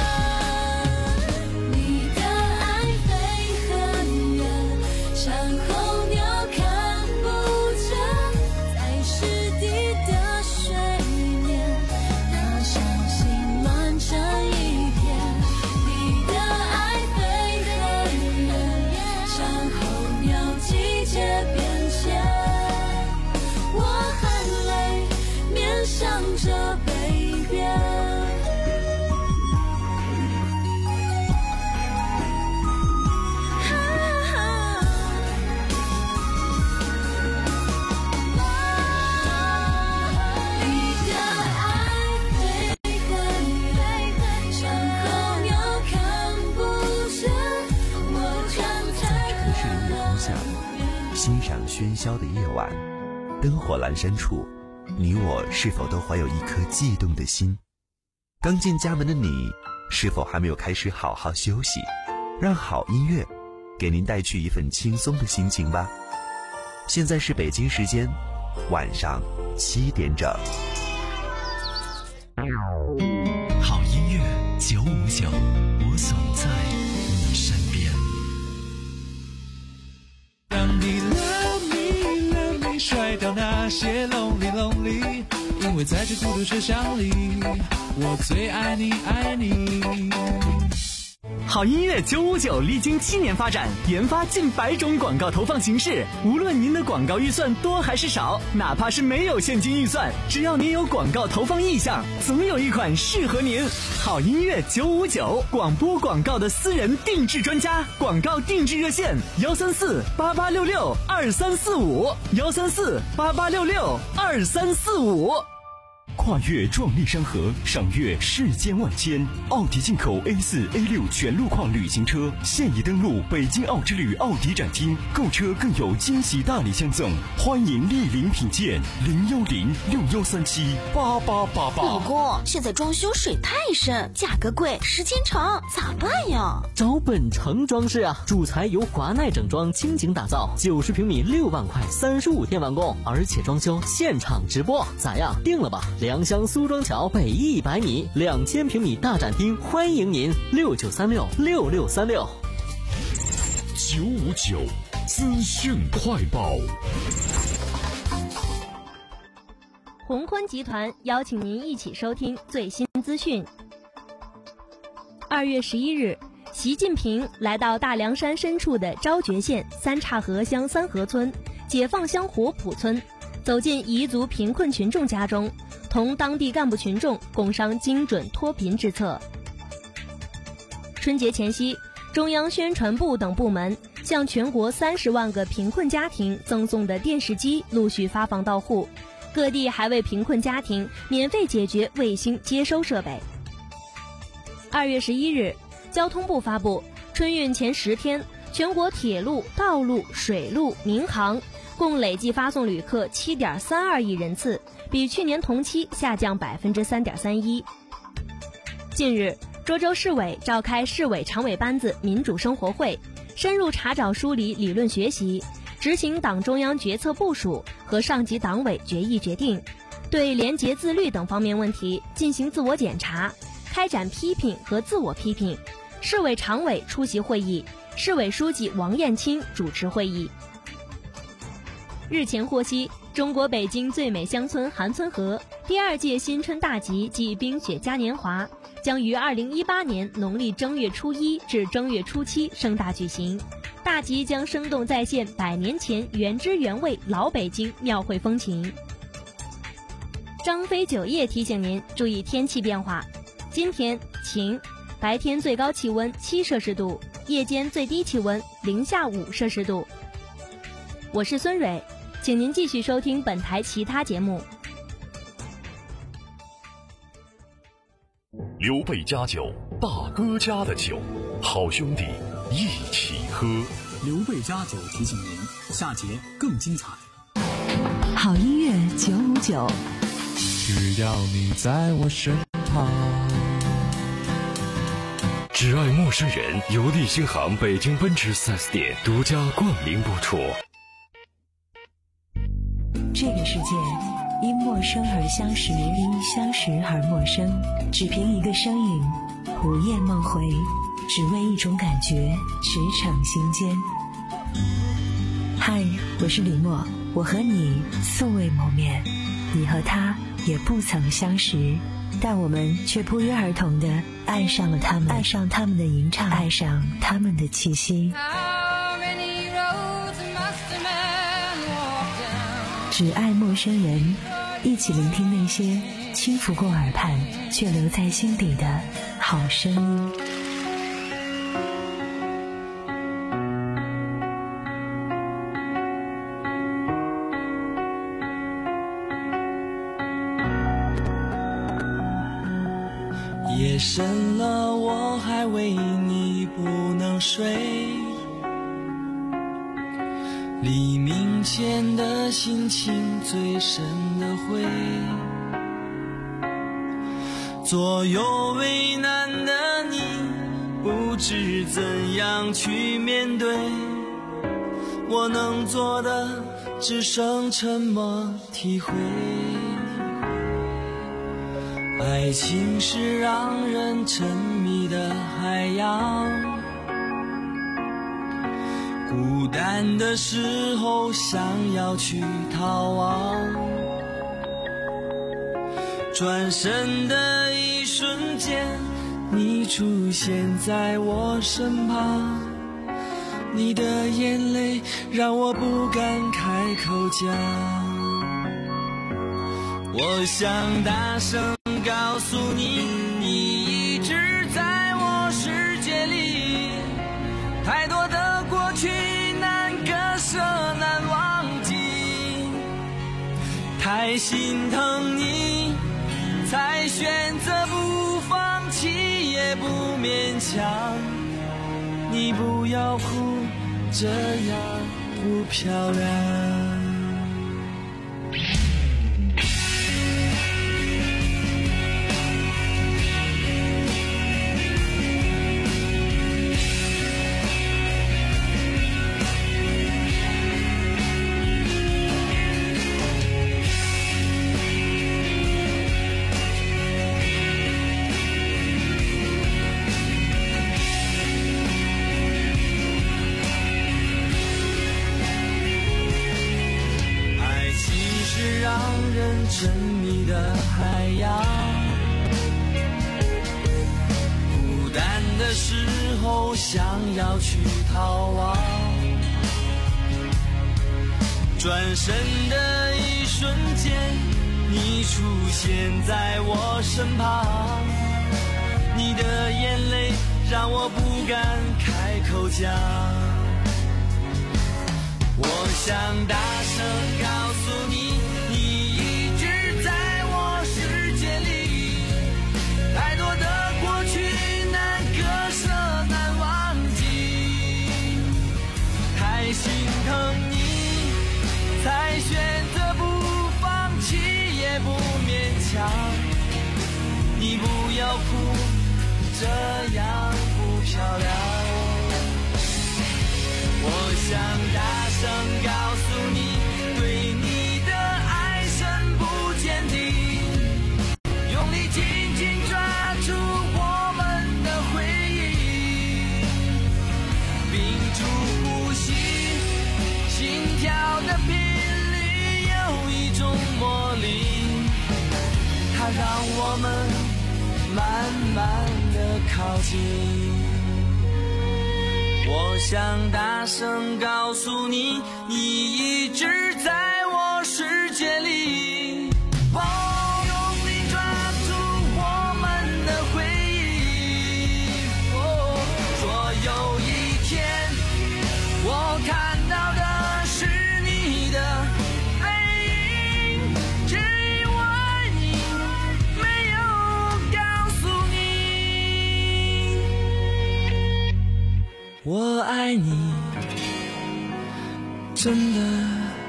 你的爱飞很远，像候鸟看不见，在湿地的水面，那伤心乱成一片。你的爱飞很远，像候鸟季节变迁，我含泪面向着北边。 欣赏喧嚣的夜晚，灯火阑珊处，你我是否都怀有一颗悸动的心？刚进家门的你，是否还没有开始好好休息？让好音乐给您带去一份轻松的心情吧。现在是北京时间晚上七点整。 好音乐九五九，我总在你身边。 让你 love me love me 甩掉那些 lonely lonely， 因为在这孤独车厢里，我最爱你爱你。 好音乐九五九历经七年发展，研发近百种广告投放形式。无论您的广告预算多还是少，哪怕是没有现金预算，只要您有广告投放意向，总有一款适合您。好音乐九五九，广播广告的私人定制专家，广告定制热线幺三四八八六六二三四五幺三四八八六六二三四五。 跨越壮丽山河，赏阅世间万千。奥迪进口 A 四 A 六 全路况旅行车现已登陆北京奥之旅奥迪展厅，购车更有惊喜大礼相赠，欢迎莅临品鉴。零幺零六幺三七八八八八。 老公，现在装修水太深，价格贵，时间长，咋办呀？ 找本城装饰啊，主材由华奈整装倾情打造，九十平米六万块，三十五天完工，而且装修现场直播，咋样？定了吧？良乡苏庄桥北一百米，两千平米大展厅，欢迎您六九三六六六三六。 九五九资讯快报。 宏坤集团邀请您一起收听最新资讯。二月十一日，习近平来到大凉山深处的昭觉县三岔河乡三河村、解放乡活浦村。 走进彝族贫困群众家中，同当地干部群众共商精准脱贫之策。春节前夕，中央宣传部等部门向全国三十万个贫困家庭赠送的电视机陆续发放到户，各地还为贫困家庭免费解决卫星接收设备。二月十一日，交通部发布，春运前十天，全国铁路、道路、水路、民航共累计发送旅客 七点三二亿人次，比去年同期下降 百分之三点三一。近日，涿州市委召开市委常委班子民主生活会，深入查找梳理理论学习，执行党中央决策部署和上级党委决议决定，对廉洁自律等方面问题进行自我检查，开展批评和自我批评。市委常委出席会议，市委书记王艳青主持会议。日前获悉，中国北京最美乡村韩村河第二届新春大集暨冰雪嘉年华将于二零一八年农历正月初一至正月初七盛大举行。大集将生动再现百年前原汁原味老北京庙会风情。张飞酒业提醒您注意天气变化，今天晴，白天最高气温七摄氏度，夜间最低气温零下五摄氏度。我是孙蕊，请您继续收听本台其他节目。 刘备家酒，大哥家的酒，好兄弟一起喝。 刘备家酒提醒您，下节更精彩。 好音乐九五九， 只要你在我身旁。 只爱陌生人由立新行北京奔驰 四 S 店独家冠名播出。 这个世界因陌生而相识，因相识而陌生，只凭一个身影，午夜梦回，只为一种感觉，驰骋心间。嗨，我是李默，我和你素未谋面，你和他也不曾相识，但我们却不约而同地爱上了他们，爱上他们的吟唱，爱上他们的气息。只爱陌生人，一起聆听那些轻拂过耳畔却留在心底的好声音。 夜深了，我还为你不能睡，黎明前的心情最深的灰，左右为难的你不知怎样去面对，我能做的只剩沉默体会。爱情是让人沉迷的海洋，孤单的时候想要去逃亡，转身的一瞬间你出现在我身旁，你的眼泪让我不敢开口讲，我想大声告诉你，你一直在我世界里，太多的过去难割舍难忘记，太心疼你才选择不放弃也不勉强，你不要哭，这样不漂亮。沉迷的海洋，孤单的时候想要去逃亡， 转身的一瞬间，你出现在我身旁，你的眼泪让我不敢开口讲。我想大声告诉你，你一直在我世界里，太多的过去难割舍难忘记，太心疼你才选择不放弃也不勉强，你不要哭，这样不漂亮。我想大声告诉你，对你的爱深不见底，用力紧紧抓住我们的回忆，屏住呼吸，心跳的频率有一种魔力，它让我们慢慢的靠近。我想大声告诉你，你一直在我世界里，哦，用力抓住我们的回忆，哦，说有一天我看到的是你的背影，只因为你没有告诉你我爱你，真的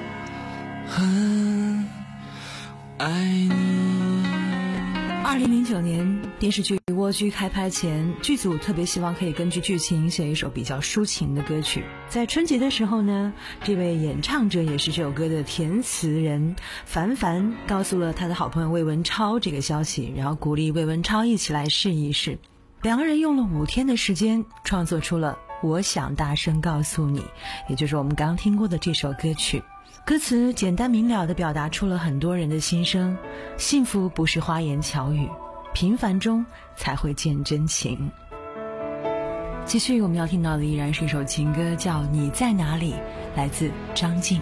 很爱你。 二零零九年电视剧《蜗居》开拍前，剧组特别希望可以根据剧情写一首比较抒情的歌曲。在春节的时候呢，这位演唱者也是这首歌的填词人凡凡告诉了他的好朋友魏文超这个消息，然后鼓励魏文超一起来试一试。两个人用了五天的时间创作出了我想大声告诉你，也就是我们刚听过的这首歌曲。歌词简单明了地表达出了很多人的心声，幸福不是花言巧语，平凡中才会见真情。继续我们要听到的依然是一首情歌，叫你在哪里，来自张晋。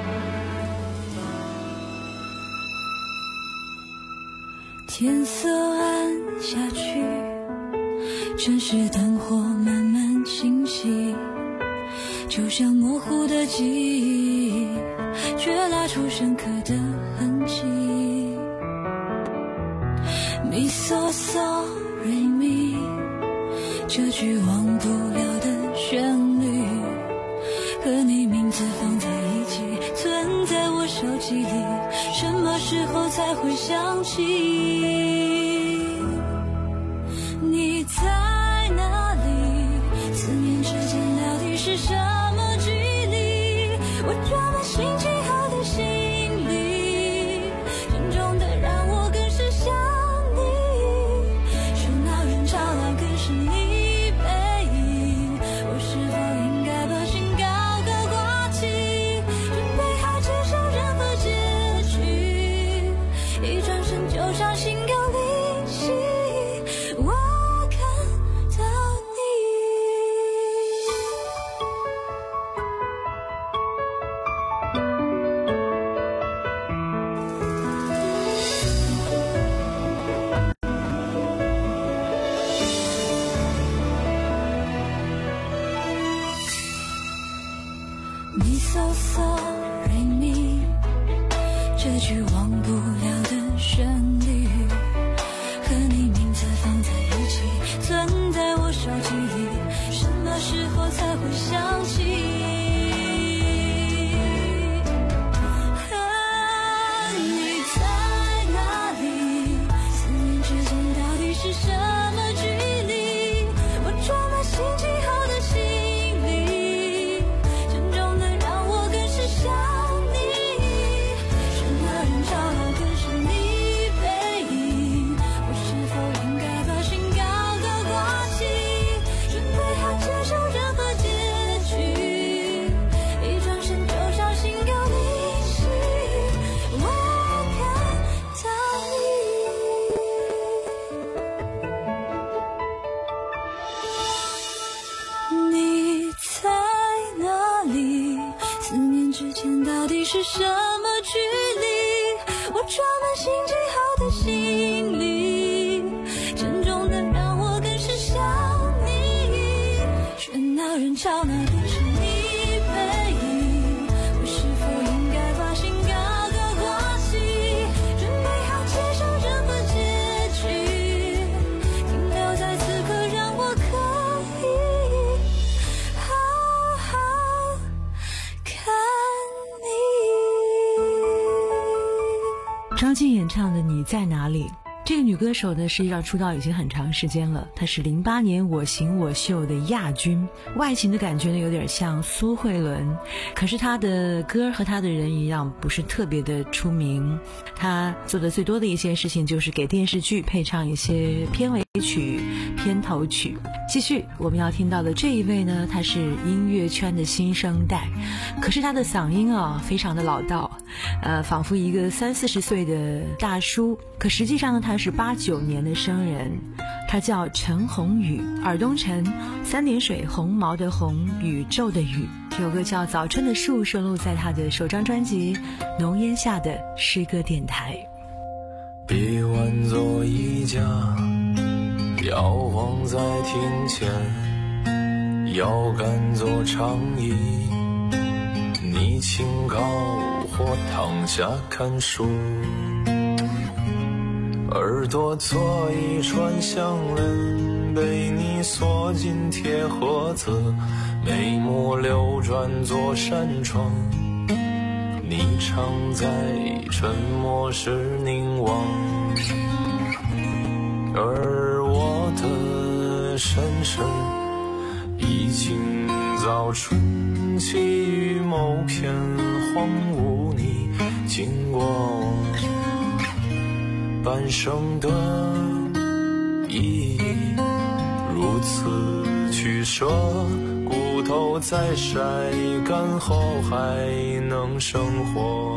天色暗下去，城市灯火慢慢清晰，就像模糊的记忆，却拉出深刻的痕迹。Mi so so re mi， 这句忘不了的旋律，和你名字放在一起，存在我手机里，什么时候才会想起？你在哪里？思念之间到底是什么距离？我装满心情后的行李，沉重的让我更是想你。喧闹人潮啊，更是你背影。我是否应该把心高高挂起，准备好接受任何结局？一转身就像心有灵。 是什么距离？我装满心最好的行李，沉重的让我更是想你。喧闹人潮那都是你背影，我是否应该把心高高挂起，准备好接受任何结局，停留在此刻让我可以好好看你。 张晋演唱的《你在哪里》，这个女歌手呢，实际上出道已经很长时间了。她是零八年我型我秀的亚军，外形的感觉呢有点像苏慧伦，可是她的歌和她的人一样不是特别的出名。她做的最多的一件事情就是给电视剧配唱一些片尾曲、片头曲。继续我们要听到的这一位呢，他是音乐圈的新生代，可是他的嗓音啊非常的老道，呃，仿佛一个三四十岁的大叔，可实际上呢他是八九年的生人。他叫陈鸿宇，尔东陈，三点水，红毛的红，宇宙的宇。这首歌叫《早春的树》，收录在他的首张专辑《浓烟下的诗歌电台》。 别晚坐一家，摇晃在庭前，腰杆做长椅，你请靠或躺下看书，耳朵做一串项链，被你锁进铁盒子，眉目流转做扇窗，你常在沉默时凝望，而我的深深已经早春起于某片荒芜，你经过我半生的意义，如此取舍，骨头在晒干后还能生活。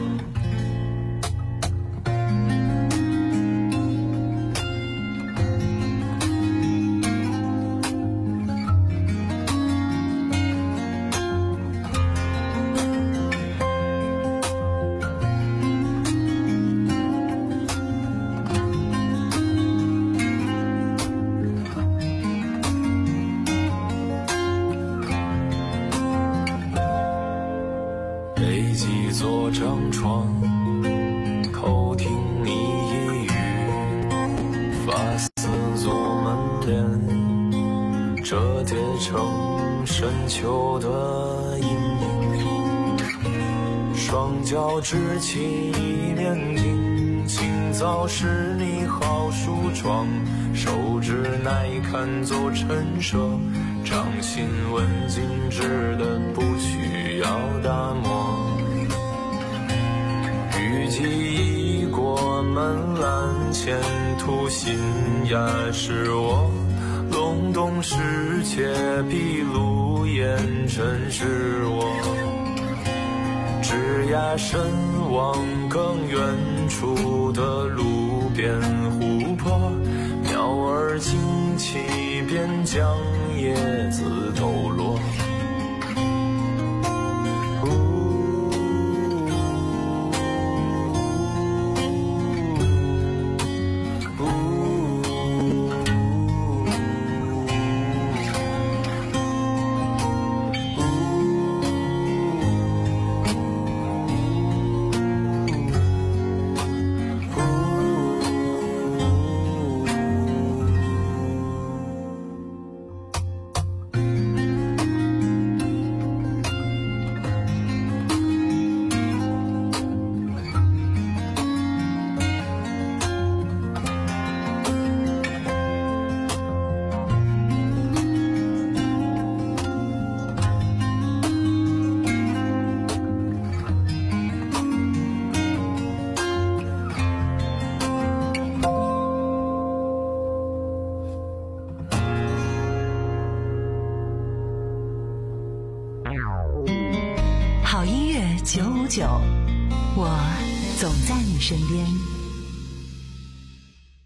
做张床，偷听你一语，发丝做门帘，折叠成深秋的阴影，双脚支起一面镜，清早是你好梳妆，手指耐看做陈设，掌心文静致的不需要打磨，雨季已过门栏，前途新芽是我隆冬世界，闭路烟尘是我枝桠深望更远处的路边湖泊，鸟儿惊起边将叶子抖落， 九五九，我总在你身边。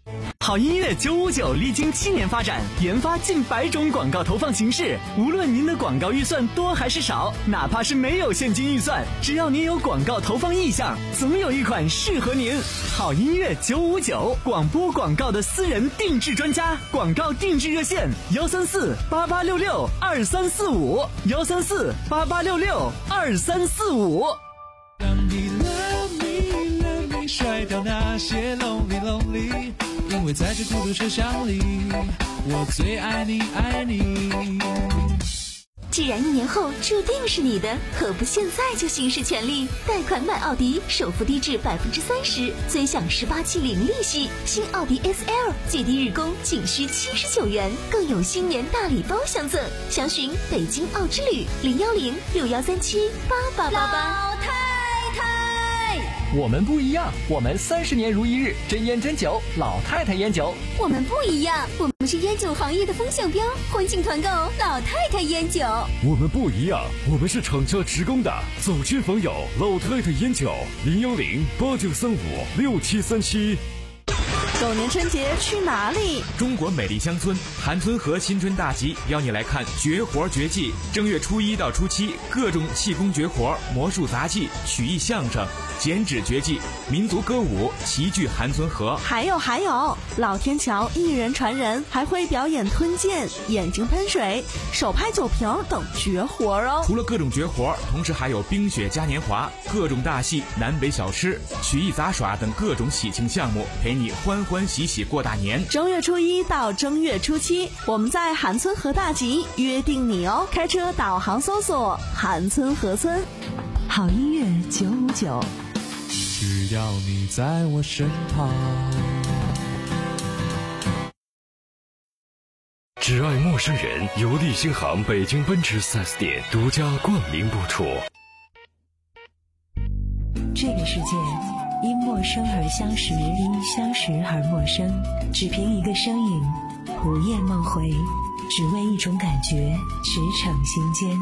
好音乐九五九历经七年发展，研发近百种广告投放形式。无论您的广告预算多还是少，哪怕是没有现金预算，只要您有广告投放意向，总有一款适合您。好音乐九五九，广播广告的私人定制专家，广告定制热线：幺三四八八六六二三四五，幺三四八八六六二三四五。 让你 love me love me 甩掉那些 lonely lonely， 因为在这孤独车厢里，我最爱你爱你。 既然一年后注定是你的，何不现在就行使权利？贷款买奥迪，首付低至百分之三十，尊享十八期零利息。新奥迪 S L 最低日供仅需七十九元，更有新年大礼包相赠。详询北京奥之旅零幺零六幺三七八八八八。 老太太，我们不一样，我们三十年如一日，真烟真酒，老太太烟酒。 我们不一样，我们是烟酒行业的风向标，欢庆团购老太太烟酒。 我们不一样，我们是厂家职工的，走亲访友，老太太烟酒，零幺零八九三五六七三七。 狗年春节去哪里？ 中国美丽乡村韩村河新春大集邀你来看绝活绝技。正月初一到初七，各种气功绝活、魔术杂技、曲艺相声、剪纸绝技、民族歌舞齐聚韩村河。 还有还有，老天桥一人传人，还会表演吞剑、眼睛喷水、手拍酒瓶等绝活哦。 除了各种绝活，同时还有冰雪嘉年华、各种大戏、南北小吃、曲艺杂耍等各种喜庆项目，陪你欢欢喜喜过大年。 正月初一到正月初七，我们在韩村河大集约定你哦。开车导航搜索韩村河村。 好音乐九五九， 只要你在我身旁。 只爱陌生人由利星行北京奔驰 四 S 店独家冠名播出。 这个世界因陌生而相识，因相识而陌生，只凭一个身影，午夜梦回，只为一种感觉，驰骋心间。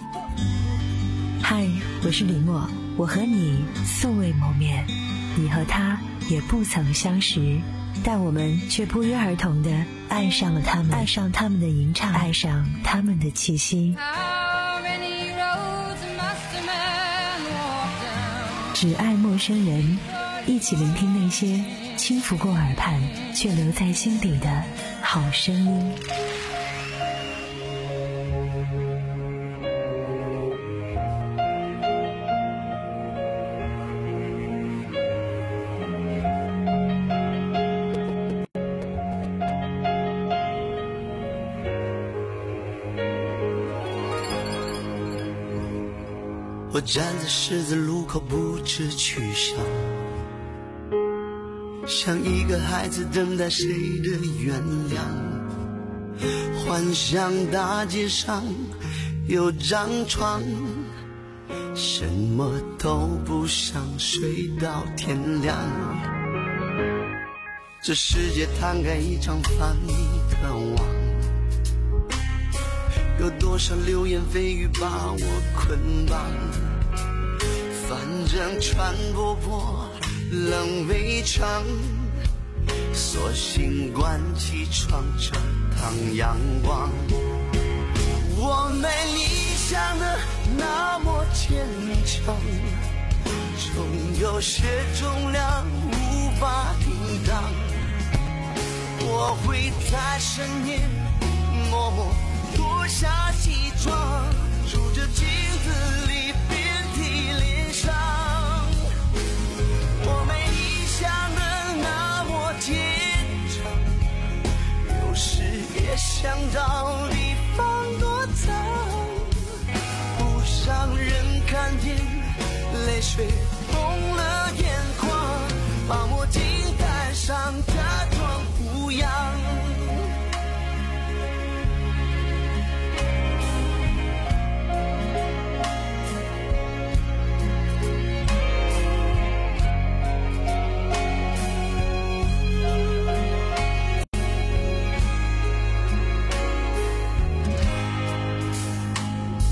嗨，我是李默，我和你素未谋面，你和他也不曾相识，但我们却不约而同地爱上了他们，爱上他们的吟唱，爱上他们的气息。只爱陌生人，一起聆听那些轻拂过耳畔却留在心底的好声音。 我站在十字路口不知去向，像一个孩子等待谁的原谅。幻想大街上有张床，什么都不想，睡到天亮。这世界摊开一张繁密的网，有多少流言蜚语把我捆绑，反正穿不破冷围墙，索性关起窗遮挡阳光。我没你想的那么坚强，总有些重量无法抵挡。我会在深夜默默脱下西装，数着镜子里遍体鳞伤。我没你想的那么坚强，有时也想找地方躲藏，不让人看见泪水红了眼眶，把墨镜戴上，假装无恙。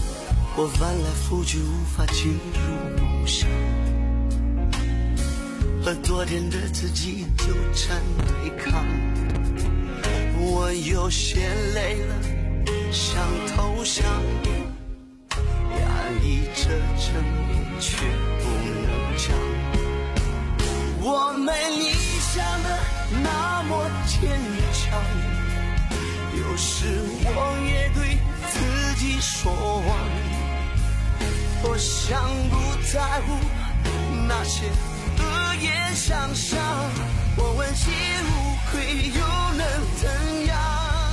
我翻来覆去无法进入梦乡， 和昨天的自己纠缠对抗。我有些累了，想投降，压抑着争辩却不能讲。我没你想的那么坚强，有时我也对自己说谎，我想不在乎那些恶言相向，我问心无愧又能怎样？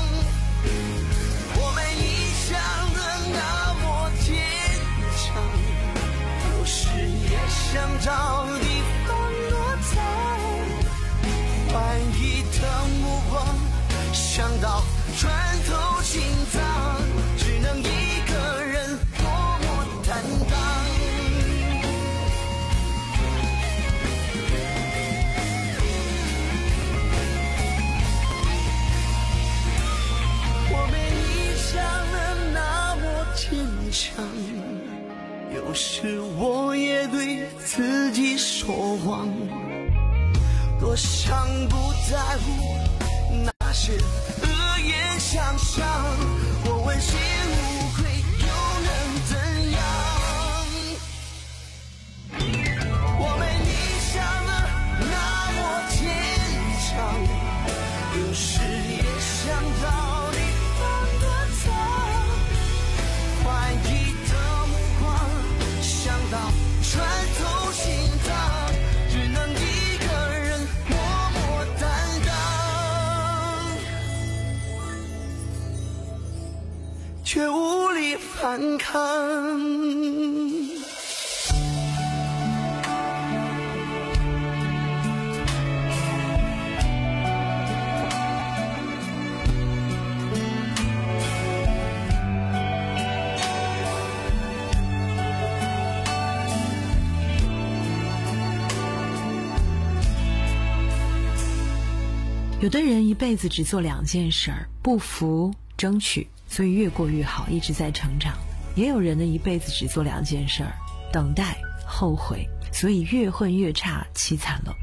我没你想的那么坚强，有时也想找地方躲藏，怀疑的目光想到穿透心脏，只能一个人默默担当。我没你想的那么坚强，有时我也对自己说谎，多想不在乎那些恶言相向，我问心无愧又能怎样？我没你想的那么坚强，有时也想找地方躲藏，怀疑的目光想到穿透心脏，只能一个人默默担当，却无力反抗。 有的人一辈子只做两件事儿，不服争取，所以越过越好，一直在成长。也有人呢一辈子只做两件事儿，等待后悔，所以越混越差，凄惨了。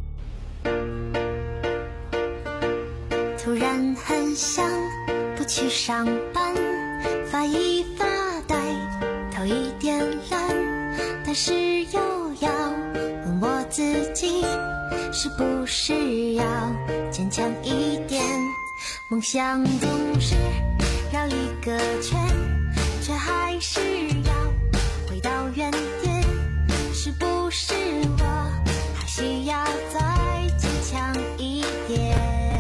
突然很想不去上班，发一发呆，头一点蓝，但是又要问我自己是不是要坚强一点。梦想总是绕一个圈，却还是要回到原点。是不是我还需要再坚强一点？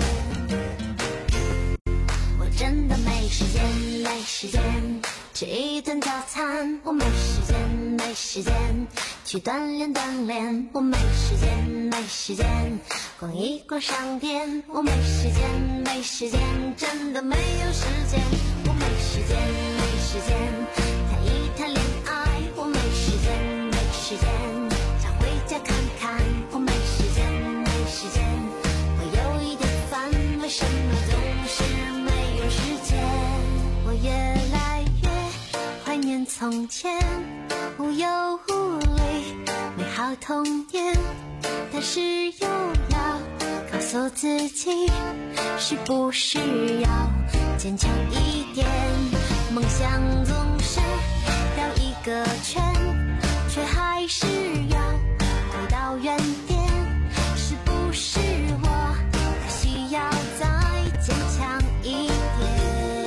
我真的没时间，没时间吃一顿早餐，我没时间，没时间去锻炼锻炼，我没时间，没时间逛一逛商店，我没时间，没时间真的没有时间，我没时间，没时间谈一谈恋爱，我没时间，没时间想回家看看，我没时间，没时间我有一点烦，为什么总是没有时间？我越来越怀念从前，无忧无虑美好童年，但是又要告诉自己是不是要坚强一点。梦想总是绕一个圈，却还是要回到原点。是不是我还需要再坚强一点？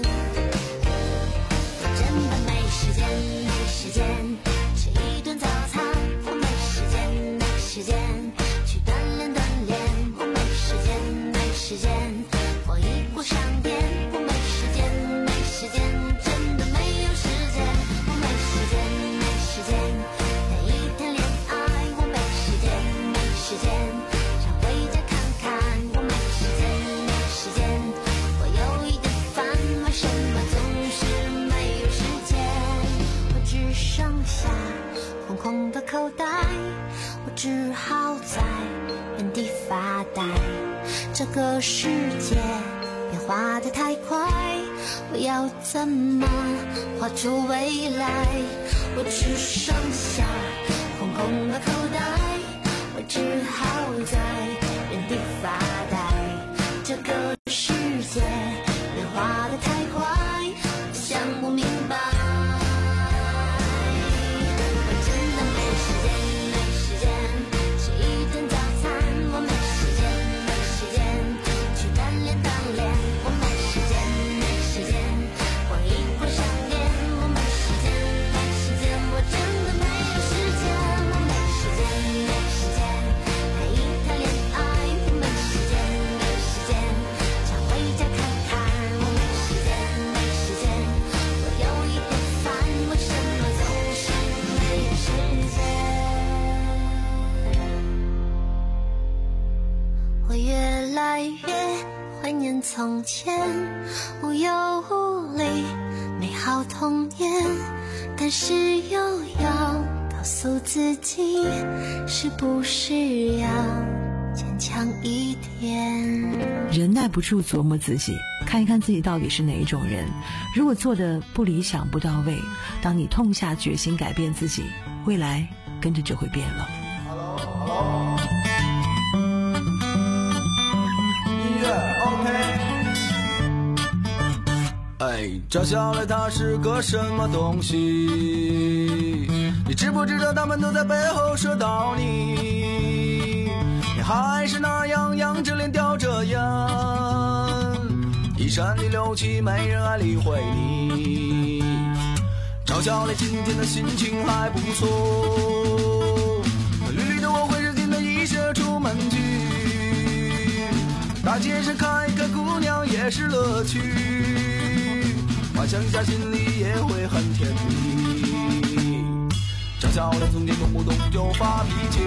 我真的没时间，没时间吃一顿早餐，我没时间，没时间去锻炼锻炼，我没时间，没时间逛一逛商店，我没时间，没时间真的没有时间，我没时间，没时间谈一谈恋爱，我没时间，没时间想回家看看，我没时间，没时间我有一点烦，为什么总是没有时间？我只剩下空空的口袋，我只好在原地发呆。这个世界变化得太快，我要怎么画出未来？我只剩下空空的口袋，我只好在原地发呆。这个世界变化得太快，想不明白。我真的没时间，没时间吃一顿早餐，我没时间，没时间去锻炼锻炼，我没时间，没时间逛一逛商店，我没时间，没时间，我真的没有时间，我没时间，没时间谈一谈恋爱，我没时间，没时间想回家看看，我没时间，没时间，我有一点烦，为什么总是没有时间？我越来越怀念从前无忧无虑美好童年，但是又要告诉自己，是不是要坚强一点？ 人耐不住琢磨自己，看一看自己到底是哪一种人。如果做的不理想不到位，当你痛下决心改变自己，未来跟着就会变了。 音乐 OK。哎，赵小磊他是个什么东西？你知不知道他们都在背后说到你？你还是那样仰着脸叼着烟，一身的六七没人爱理会你。赵小磊今天的心情还不错，绿绿的我会热情的一射出门去，大街上看一看姑娘也是乐趣，幻想下心里也会很甜蜜。赵小磊从前动不动就发脾气，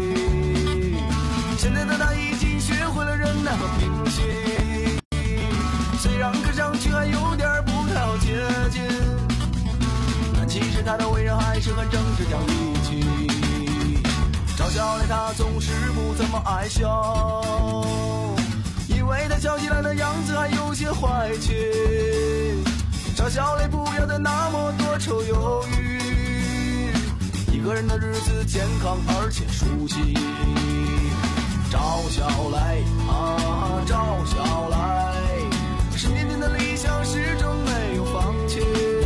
现在的他已经学会了忍耐和平息，虽然看上去还有点不太好接近，但其实他的为人还是很正直讲义气。赵小磊他总是不怎么爱笑，因为他笑起来的样子还有些坏气。赵小磊不要再那么多愁忧郁，一个人的日子健康而且舒心。赵小磊啊，赵小磊，十年前的理想始终没有放弃。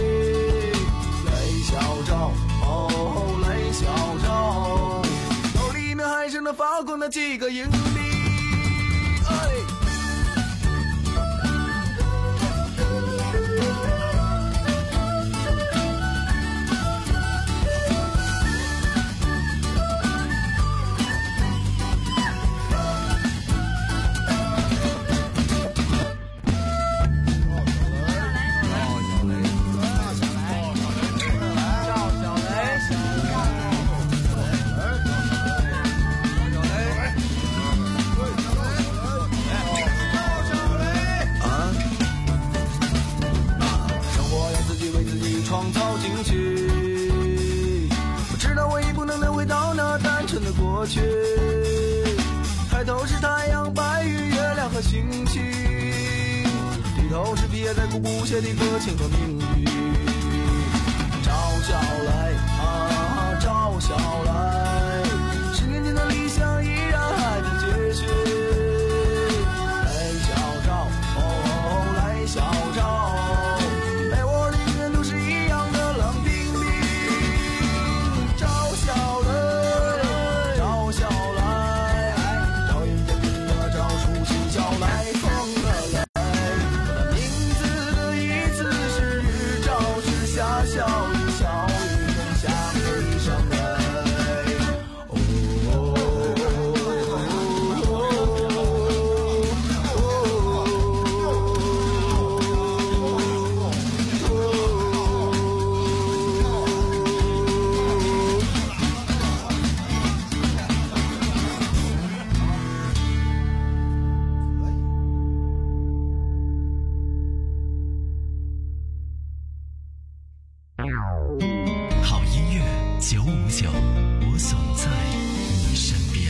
雷小赵，哦，雷小赵，兜里面还剩了发光的几个硬币。哎。创造惊喜，我知道我已不能再回到那单纯的过去，抬头是太阳白云月亮和星星，低头是撇在顾不懈的个性和命运。赵小磊啊，赵小磊，十年前的理想依然还在继续。雷小赵，哦，雷小赵， 好音乐九五九，我总在你身边。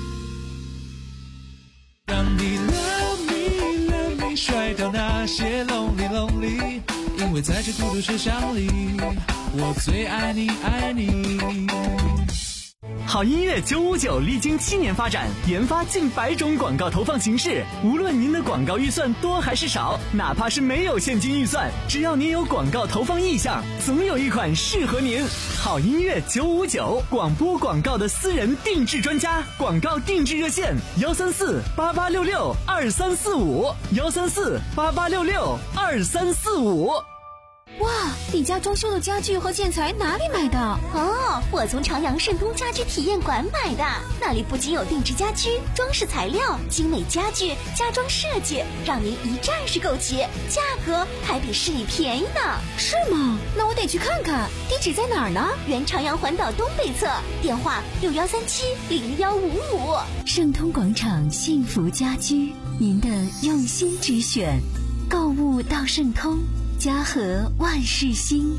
让你 love me love me 甩掉那些 lonely lonely， 因为在这孤独车厢里，我最爱你爱你。 好音乐九五九历经七年发展，研发近百种广告投放形式。无论您的广告预算多还是少，哪怕是没有现金预算，只要您有广告投放意向，总有一款适合您。好音乐九五九，广播广告的私人定制专家，广告定制热线：幺三四八八六六二三四五，幺三四八八六六二三四五。 哇，你家装修的家具和建材哪里买的？哦，我从长阳盛通家居体验馆买的。那里不仅有定制家居、装饰材料、精美家具、家装设计，让您一站式购齐，价格还比市里便宜呢。是吗？那我得去看看。地址在哪儿呢？原长阳环岛东北侧，电话六幺三七零幺五五。 盛通广场幸福家居，您的用心之选。购物到盛通。家和万事兴。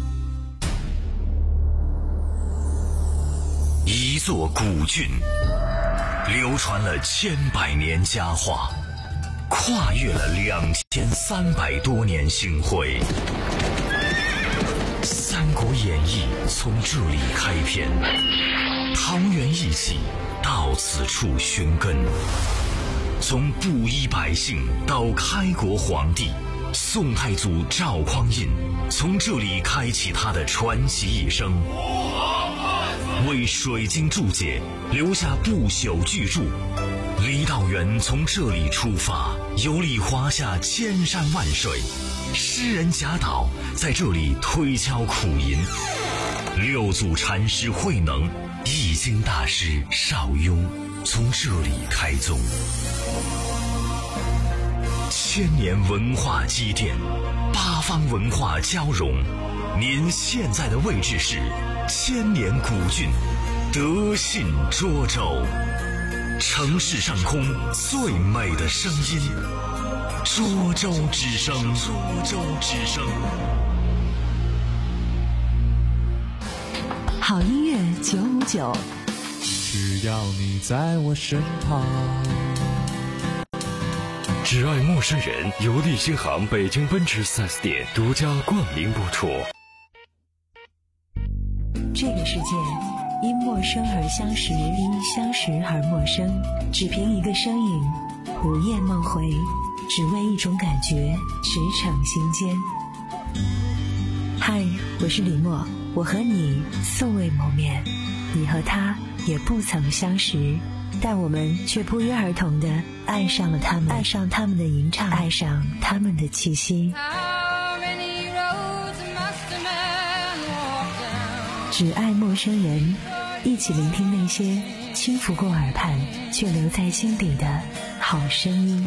一座古郡，流传了千百年佳话，跨越了两千三百多年星辉。《三国演义》从这里开篇，桃园义气到此处寻根，从布衣百姓到开国皇帝。宋太祖赵匡胤从这里开启他的传奇一生，为水晶注解留下不朽巨著。李道元从这里出发，游历华夏千山万水。诗人贾岛在这里推敲苦吟。六祖禅师慧能、易经大师邵雍从这里开宗。千年文化积淀，八方文化交融。您现在的位置是千年古郡德信涿州，城市上空最美的声音，涿州之声。涿州之声。 好音乐九五九， 只要你在我身旁。 只爱陌生人，由利星行北京奔驰 四 S 店独家冠名播出。 这个世界因陌生而相识，因相识而陌生。只凭一个身影，午夜梦回，只为一种感觉，驰骋心间。嗨，我是李默，我和你素未谋面，你和他也不曾相识，但我们却不约而同地爱上了他们，爱上他们的吟唱，爱上他们的气息。只爱陌生人，一起聆听那些轻拂过耳畔却留在心底的好声音。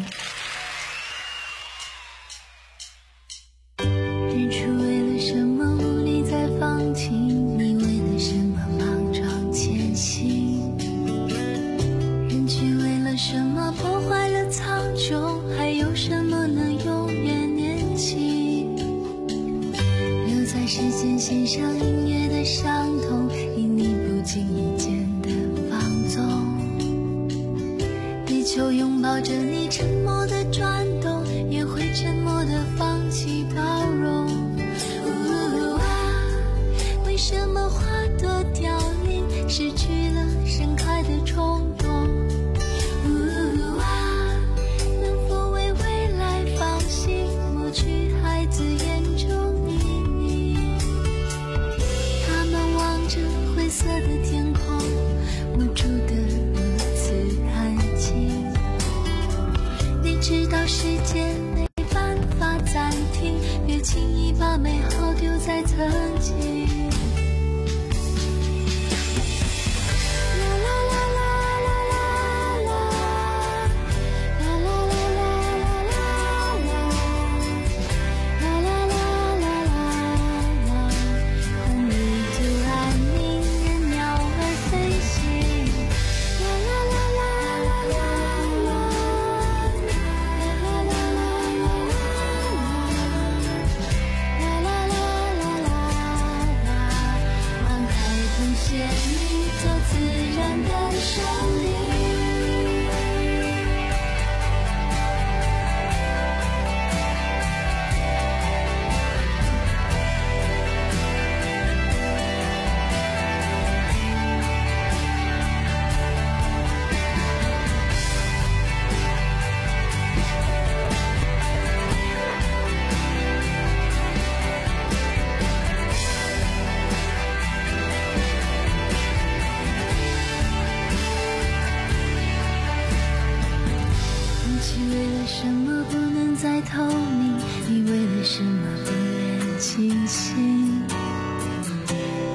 日出为了什么努力在放晴，你为了什么莽撞前行，人去为了什么破坏了苍穹，还有什么能永远年轻？留在时间线上音乐的伤痛，因你不经意间的放纵。地球拥抱着你沉默的转动，也会沉默的放弃包容。呜啊，为什么花朵凋零，失去了盛开的冲动？呜啊，能否为未来放心，抹去孩子眼中泥泞？他们望着灰色的天空，无助的如此安静。你知道时间没办法暂停，别轻易把美好丢在曾经。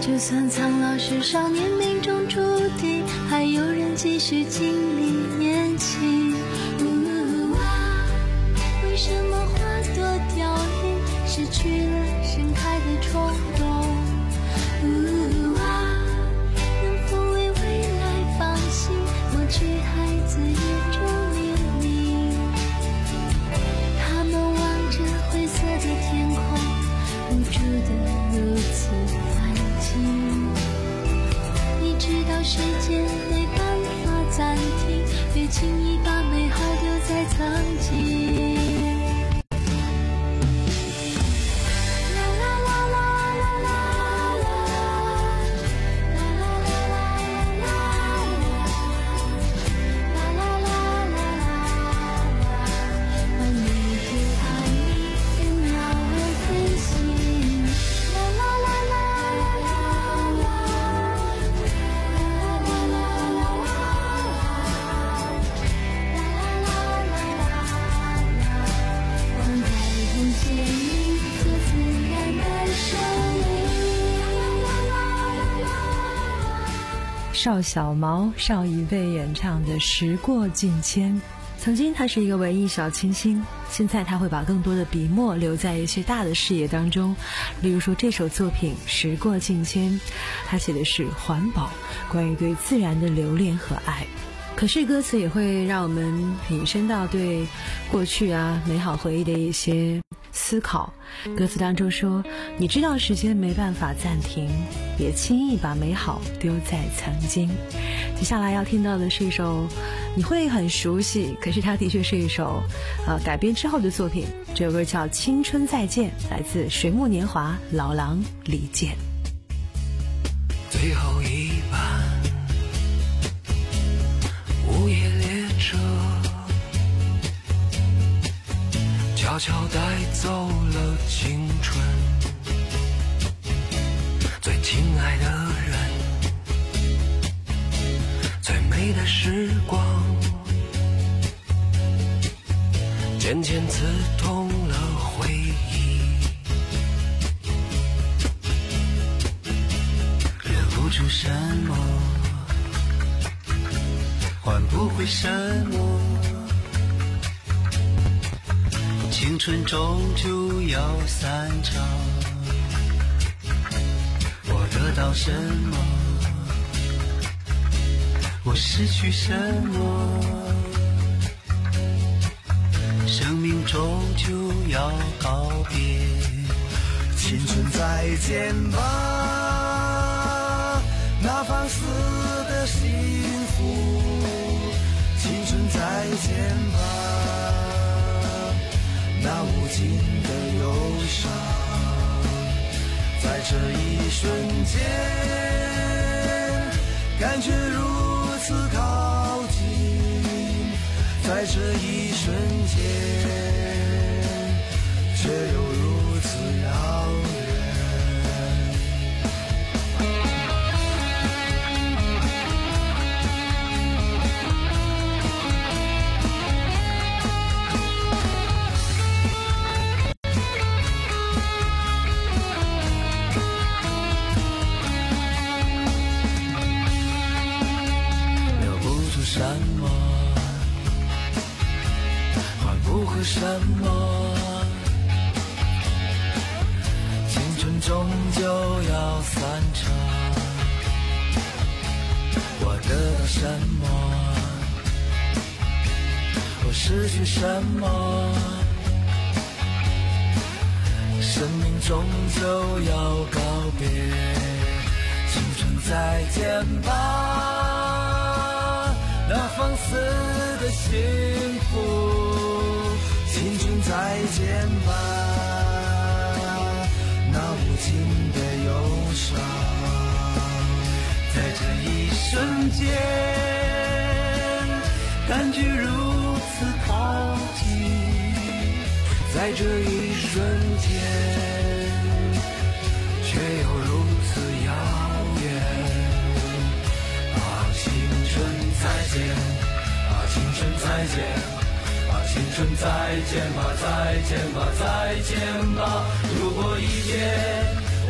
就算苍老是少年命中注定，还有人继续经历年轻。呜啊，为什么花朵凋零，失去了盛开的冲动？呜啊，能否为未来放心，抹去孩子眼中年龄？他们望着灰色的天空，无助的如此安静。你知道时间没办法暂停，别轻易把美好丢在曾经。 邵小毛、邵乙贝演唱的《时过境迁》。曾经他是一个文艺小清新，现在他会把更多的笔墨留在一些大的视野当中。例如说这首作品《时过境迁》，他写的是环保，关于对自然的留恋和爱。可是歌词也会让我们引申到对过去啊美好回忆的一些思考。歌词当中说，你知道时间没办法暂停，别轻易把美好丢在曾经。接下来要听到的是一首你会很熟悉，可是它的确是一首呃改编之后的作品。这首歌叫《青春再见》，来自水木年华、老狼、李健。 最后一班午夜列车悄悄带走了青春，最亲爱的人，最美的时光，渐渐刺痛了回忆，留不住什么，换不回什么，青春终究要散场，我得到什么，我失去什么，生命终究要告别，青春再见吧，那放肆的幸福，青春再见吧，那无尽的忧伤，在这一瞬间，感觉如此靠近，在这一瞬间，却又如此遥远。什么换不回什么，青春终究要散场，我得到什么，我失去什么，生命终究要告别，青春再见吧，那放肆的幸福，青春再见吧，那无尽的忧伤，在这一瞬间，感觉如此靠近，在这一瞬间，却又如此遥远。再见啊，青春再见啊，青春再见吧，再见吧，再见吧。如果一天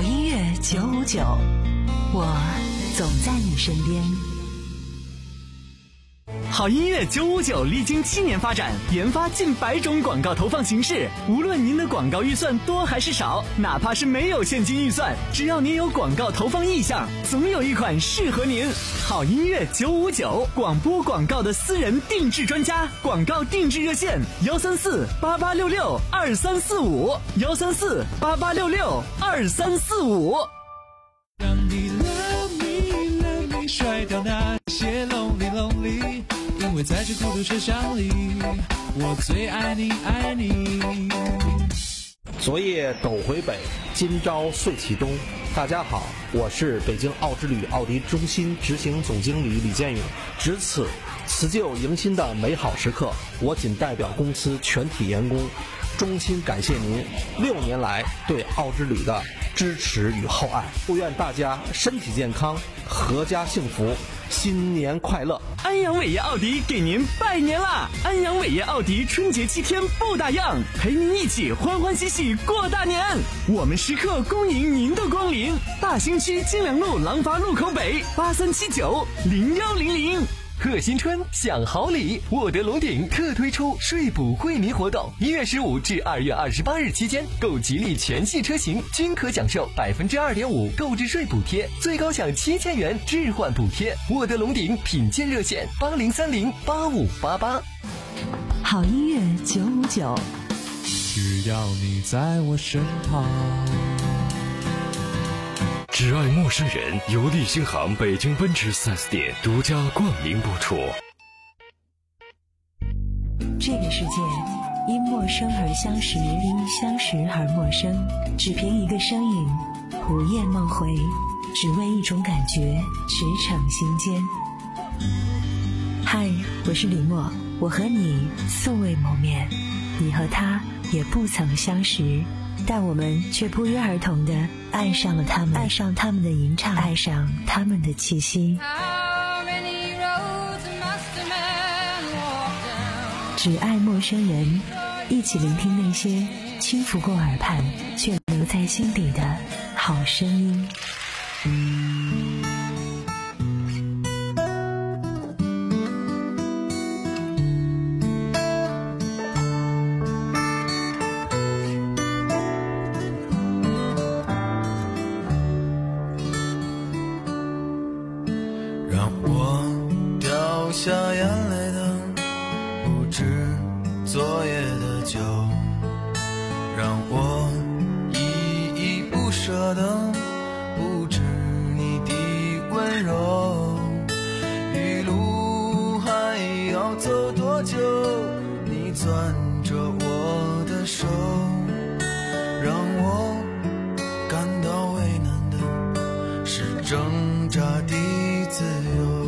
好音乐九五九，我总在你身边。 好音乐九五九历经七年发展，研发近百种广告投放形式。无论您的广告预算多还是少，哪怕是没有现金预算，只要您有广告投放意向，总有一款适合您。好音乐九五九，广播广告的私人定制专家，广告定制热线：幺三四八八六六二三四五，幺三四八八六六二三四五。 让你 love me love me 甩掉那些 lonely lonely， 因为在这孤独车厢里，我最爱你爱你。 昨夜斗回北，今朝岁启东。大家好，我是北京奥之旅奥迪中心执行总经理李建勇。值此辞旧迎新的美好时刻，我仅代表公司全体员工，衷心感谢您六年来对奥之旅的支持与厚爱。祝愿大家身体健康，阖家幸福，新年快乐！ 安阳伟业奥迪给您拜年啦！安阳伟业奥迪春节七天不打烊，陪您一起欢欢喜喜过大年。我们时刻恭迎您的光临。大兴区金良路廊坊路口北八三七九零幺零零。 贺新春享好礼，沃德龙鼎特推出税补惠民活动，一月十五至二月二十八日期间，购吉利全系车型均可享受百分之二点五购置税补贴，最高享七千元置换补贴。沃德龙鼎品鉴热线：八零三零八五八八。 好音乐九五九， 只要你在我身旁。 只爱陌生人由立新行北京奔驰 四 S 店独家冠名播出。 这个世界因陌生而相识，因相识而陌生，只凭一个身影，午夜梦回，只为一种感觉，驰骋心间。嗨，我是李默，我和你素未谋面，你和他也不曾相识，但我们却不约而同地爱上了他们，爱上他们的吟唱，爱上他们的气息。只爱陌生人，一起聆听那些轻拂过耳畔却留在心底的好声音。 下眼泪的不止昨夜的酒，让我依依不舍的不止你的温柔。一路还要走多久，你攥着我的手，让我感到为难的是挣扎的自由。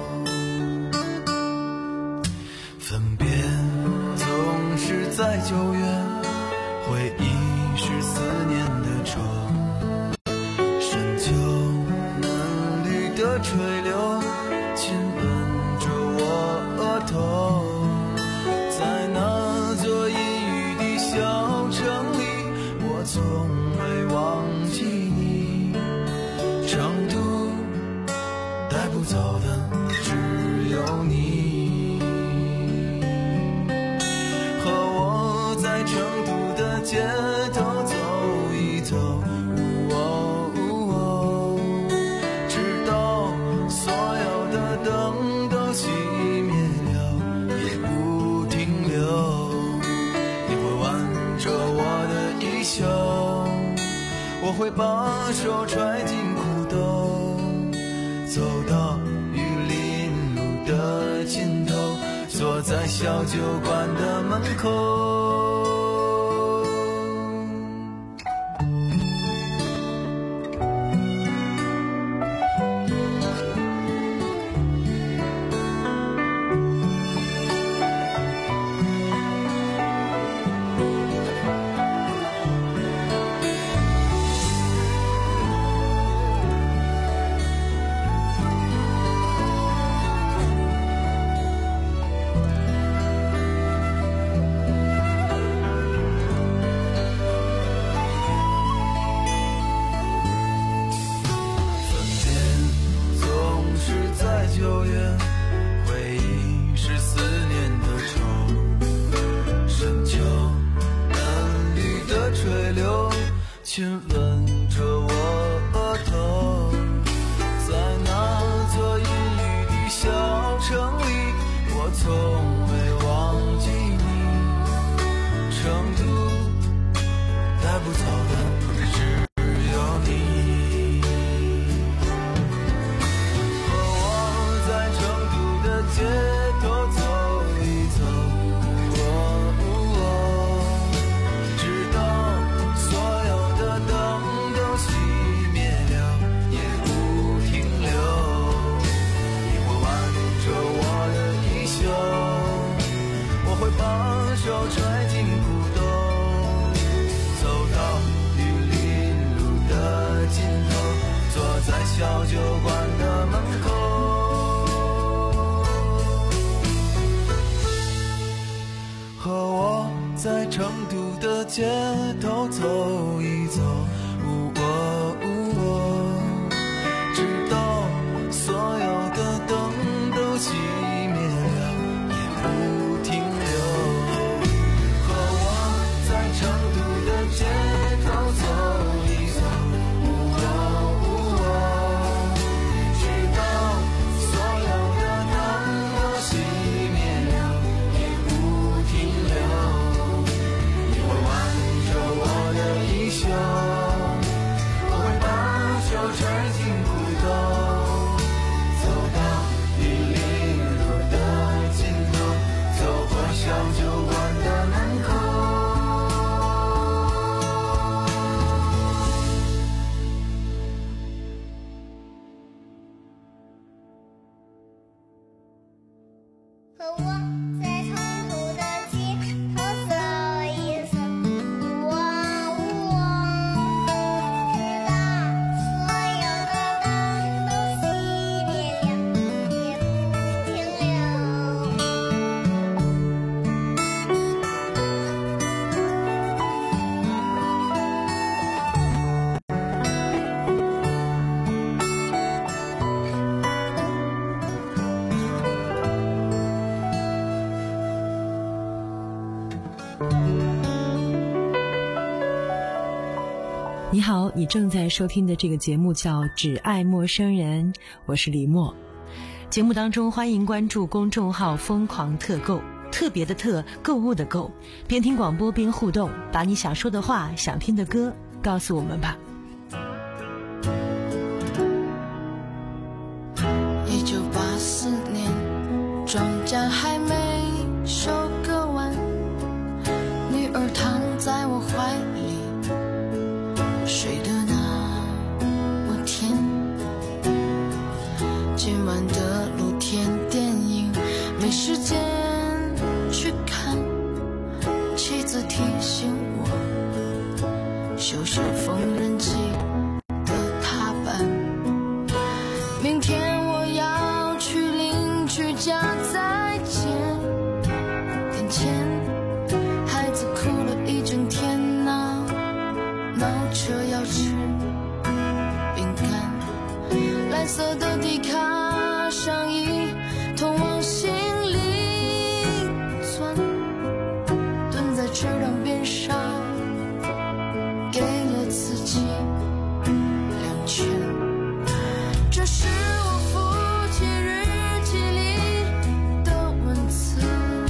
分别总是在九月，回忆是思念的愁，深秋嫩绿的垂柳亲吻着我额头，在那座阴雨的小城里，我从未忘记你，长途带不走的只有你。成都的街头走一走，哦哦，直到所有的灯都熄灭了也不停留。你会挽着我的衣袖，我会把手揣进裤兜，走到玉林路的尽头，坐在小酒馆的门口。 着我额头，在那座阴雨的小城里，我从未忘记你。成都带不走的只有你，和我在成都的街头走一走，直到所有的灯都熄灭了也不停留。你会挽着我的衣袖，我会把手揣进裤兜，走到玉林路的尽头，坐在小酒馆的门口。和我在成都的街头走一走，哦哦哦，直到所有的灯都熄灭了也不停留。和我在成都的街头走一走，哦哦，直到所有的灯都熄灭了也不停留。你会挽着我的衣袖，我会把手揣进裤兜，走到玉林路的尽头，走过小酒馆的门口。 和我在成都的街头走一走，我我直到所有的灯都熄灭了也不停留。 你好，你正在收听的这个节目叫《只爱陌生人》，我是李默。节目当中欢迎关注公众号疯狂特购，特别的特，购物的购，边听广播边互动，把你想说的话、想听的歌告诉我们吧。 一九八四年，庄稼还没收割完，女儿躺在我怀里，睡得那么甜。今晚的露天电影没时间去看，妻子提醒我修修缝纫机的踏板。明天我要去邻居家再见点钱，孩子哭了一整天闹闹着要吃饼干，蓝色的迪卡上衣通往心里钻，蹲在池塘边上给了自己两拳。这是我父亲日记里的文字，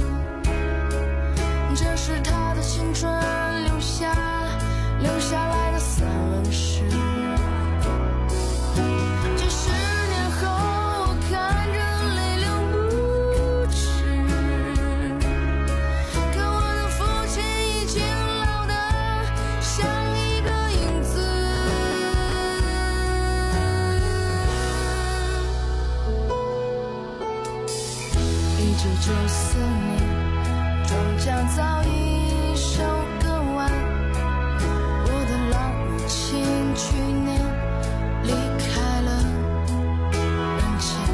这是他的青春留下留下来的散文诗。几十年后我看着泪流不止，可我的父亲已经老得像一个影子。一九九四年，庄稼早已收割完，我的老母亲去年离开了人间。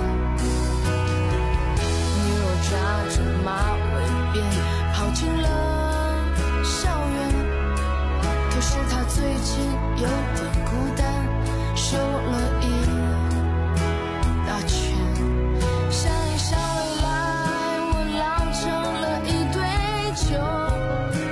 女儿扎着马尾辫跑进了校园，可是她最近有点孤单，瘦了一大圈。下一校未来，我老成了一堆旧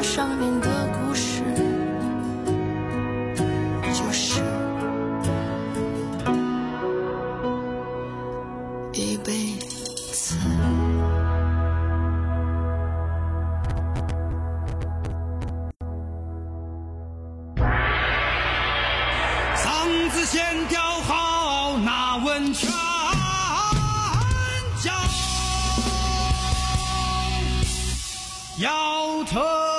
上面的故事，就是一辈子。 嗓子先调好，那温泉脚要特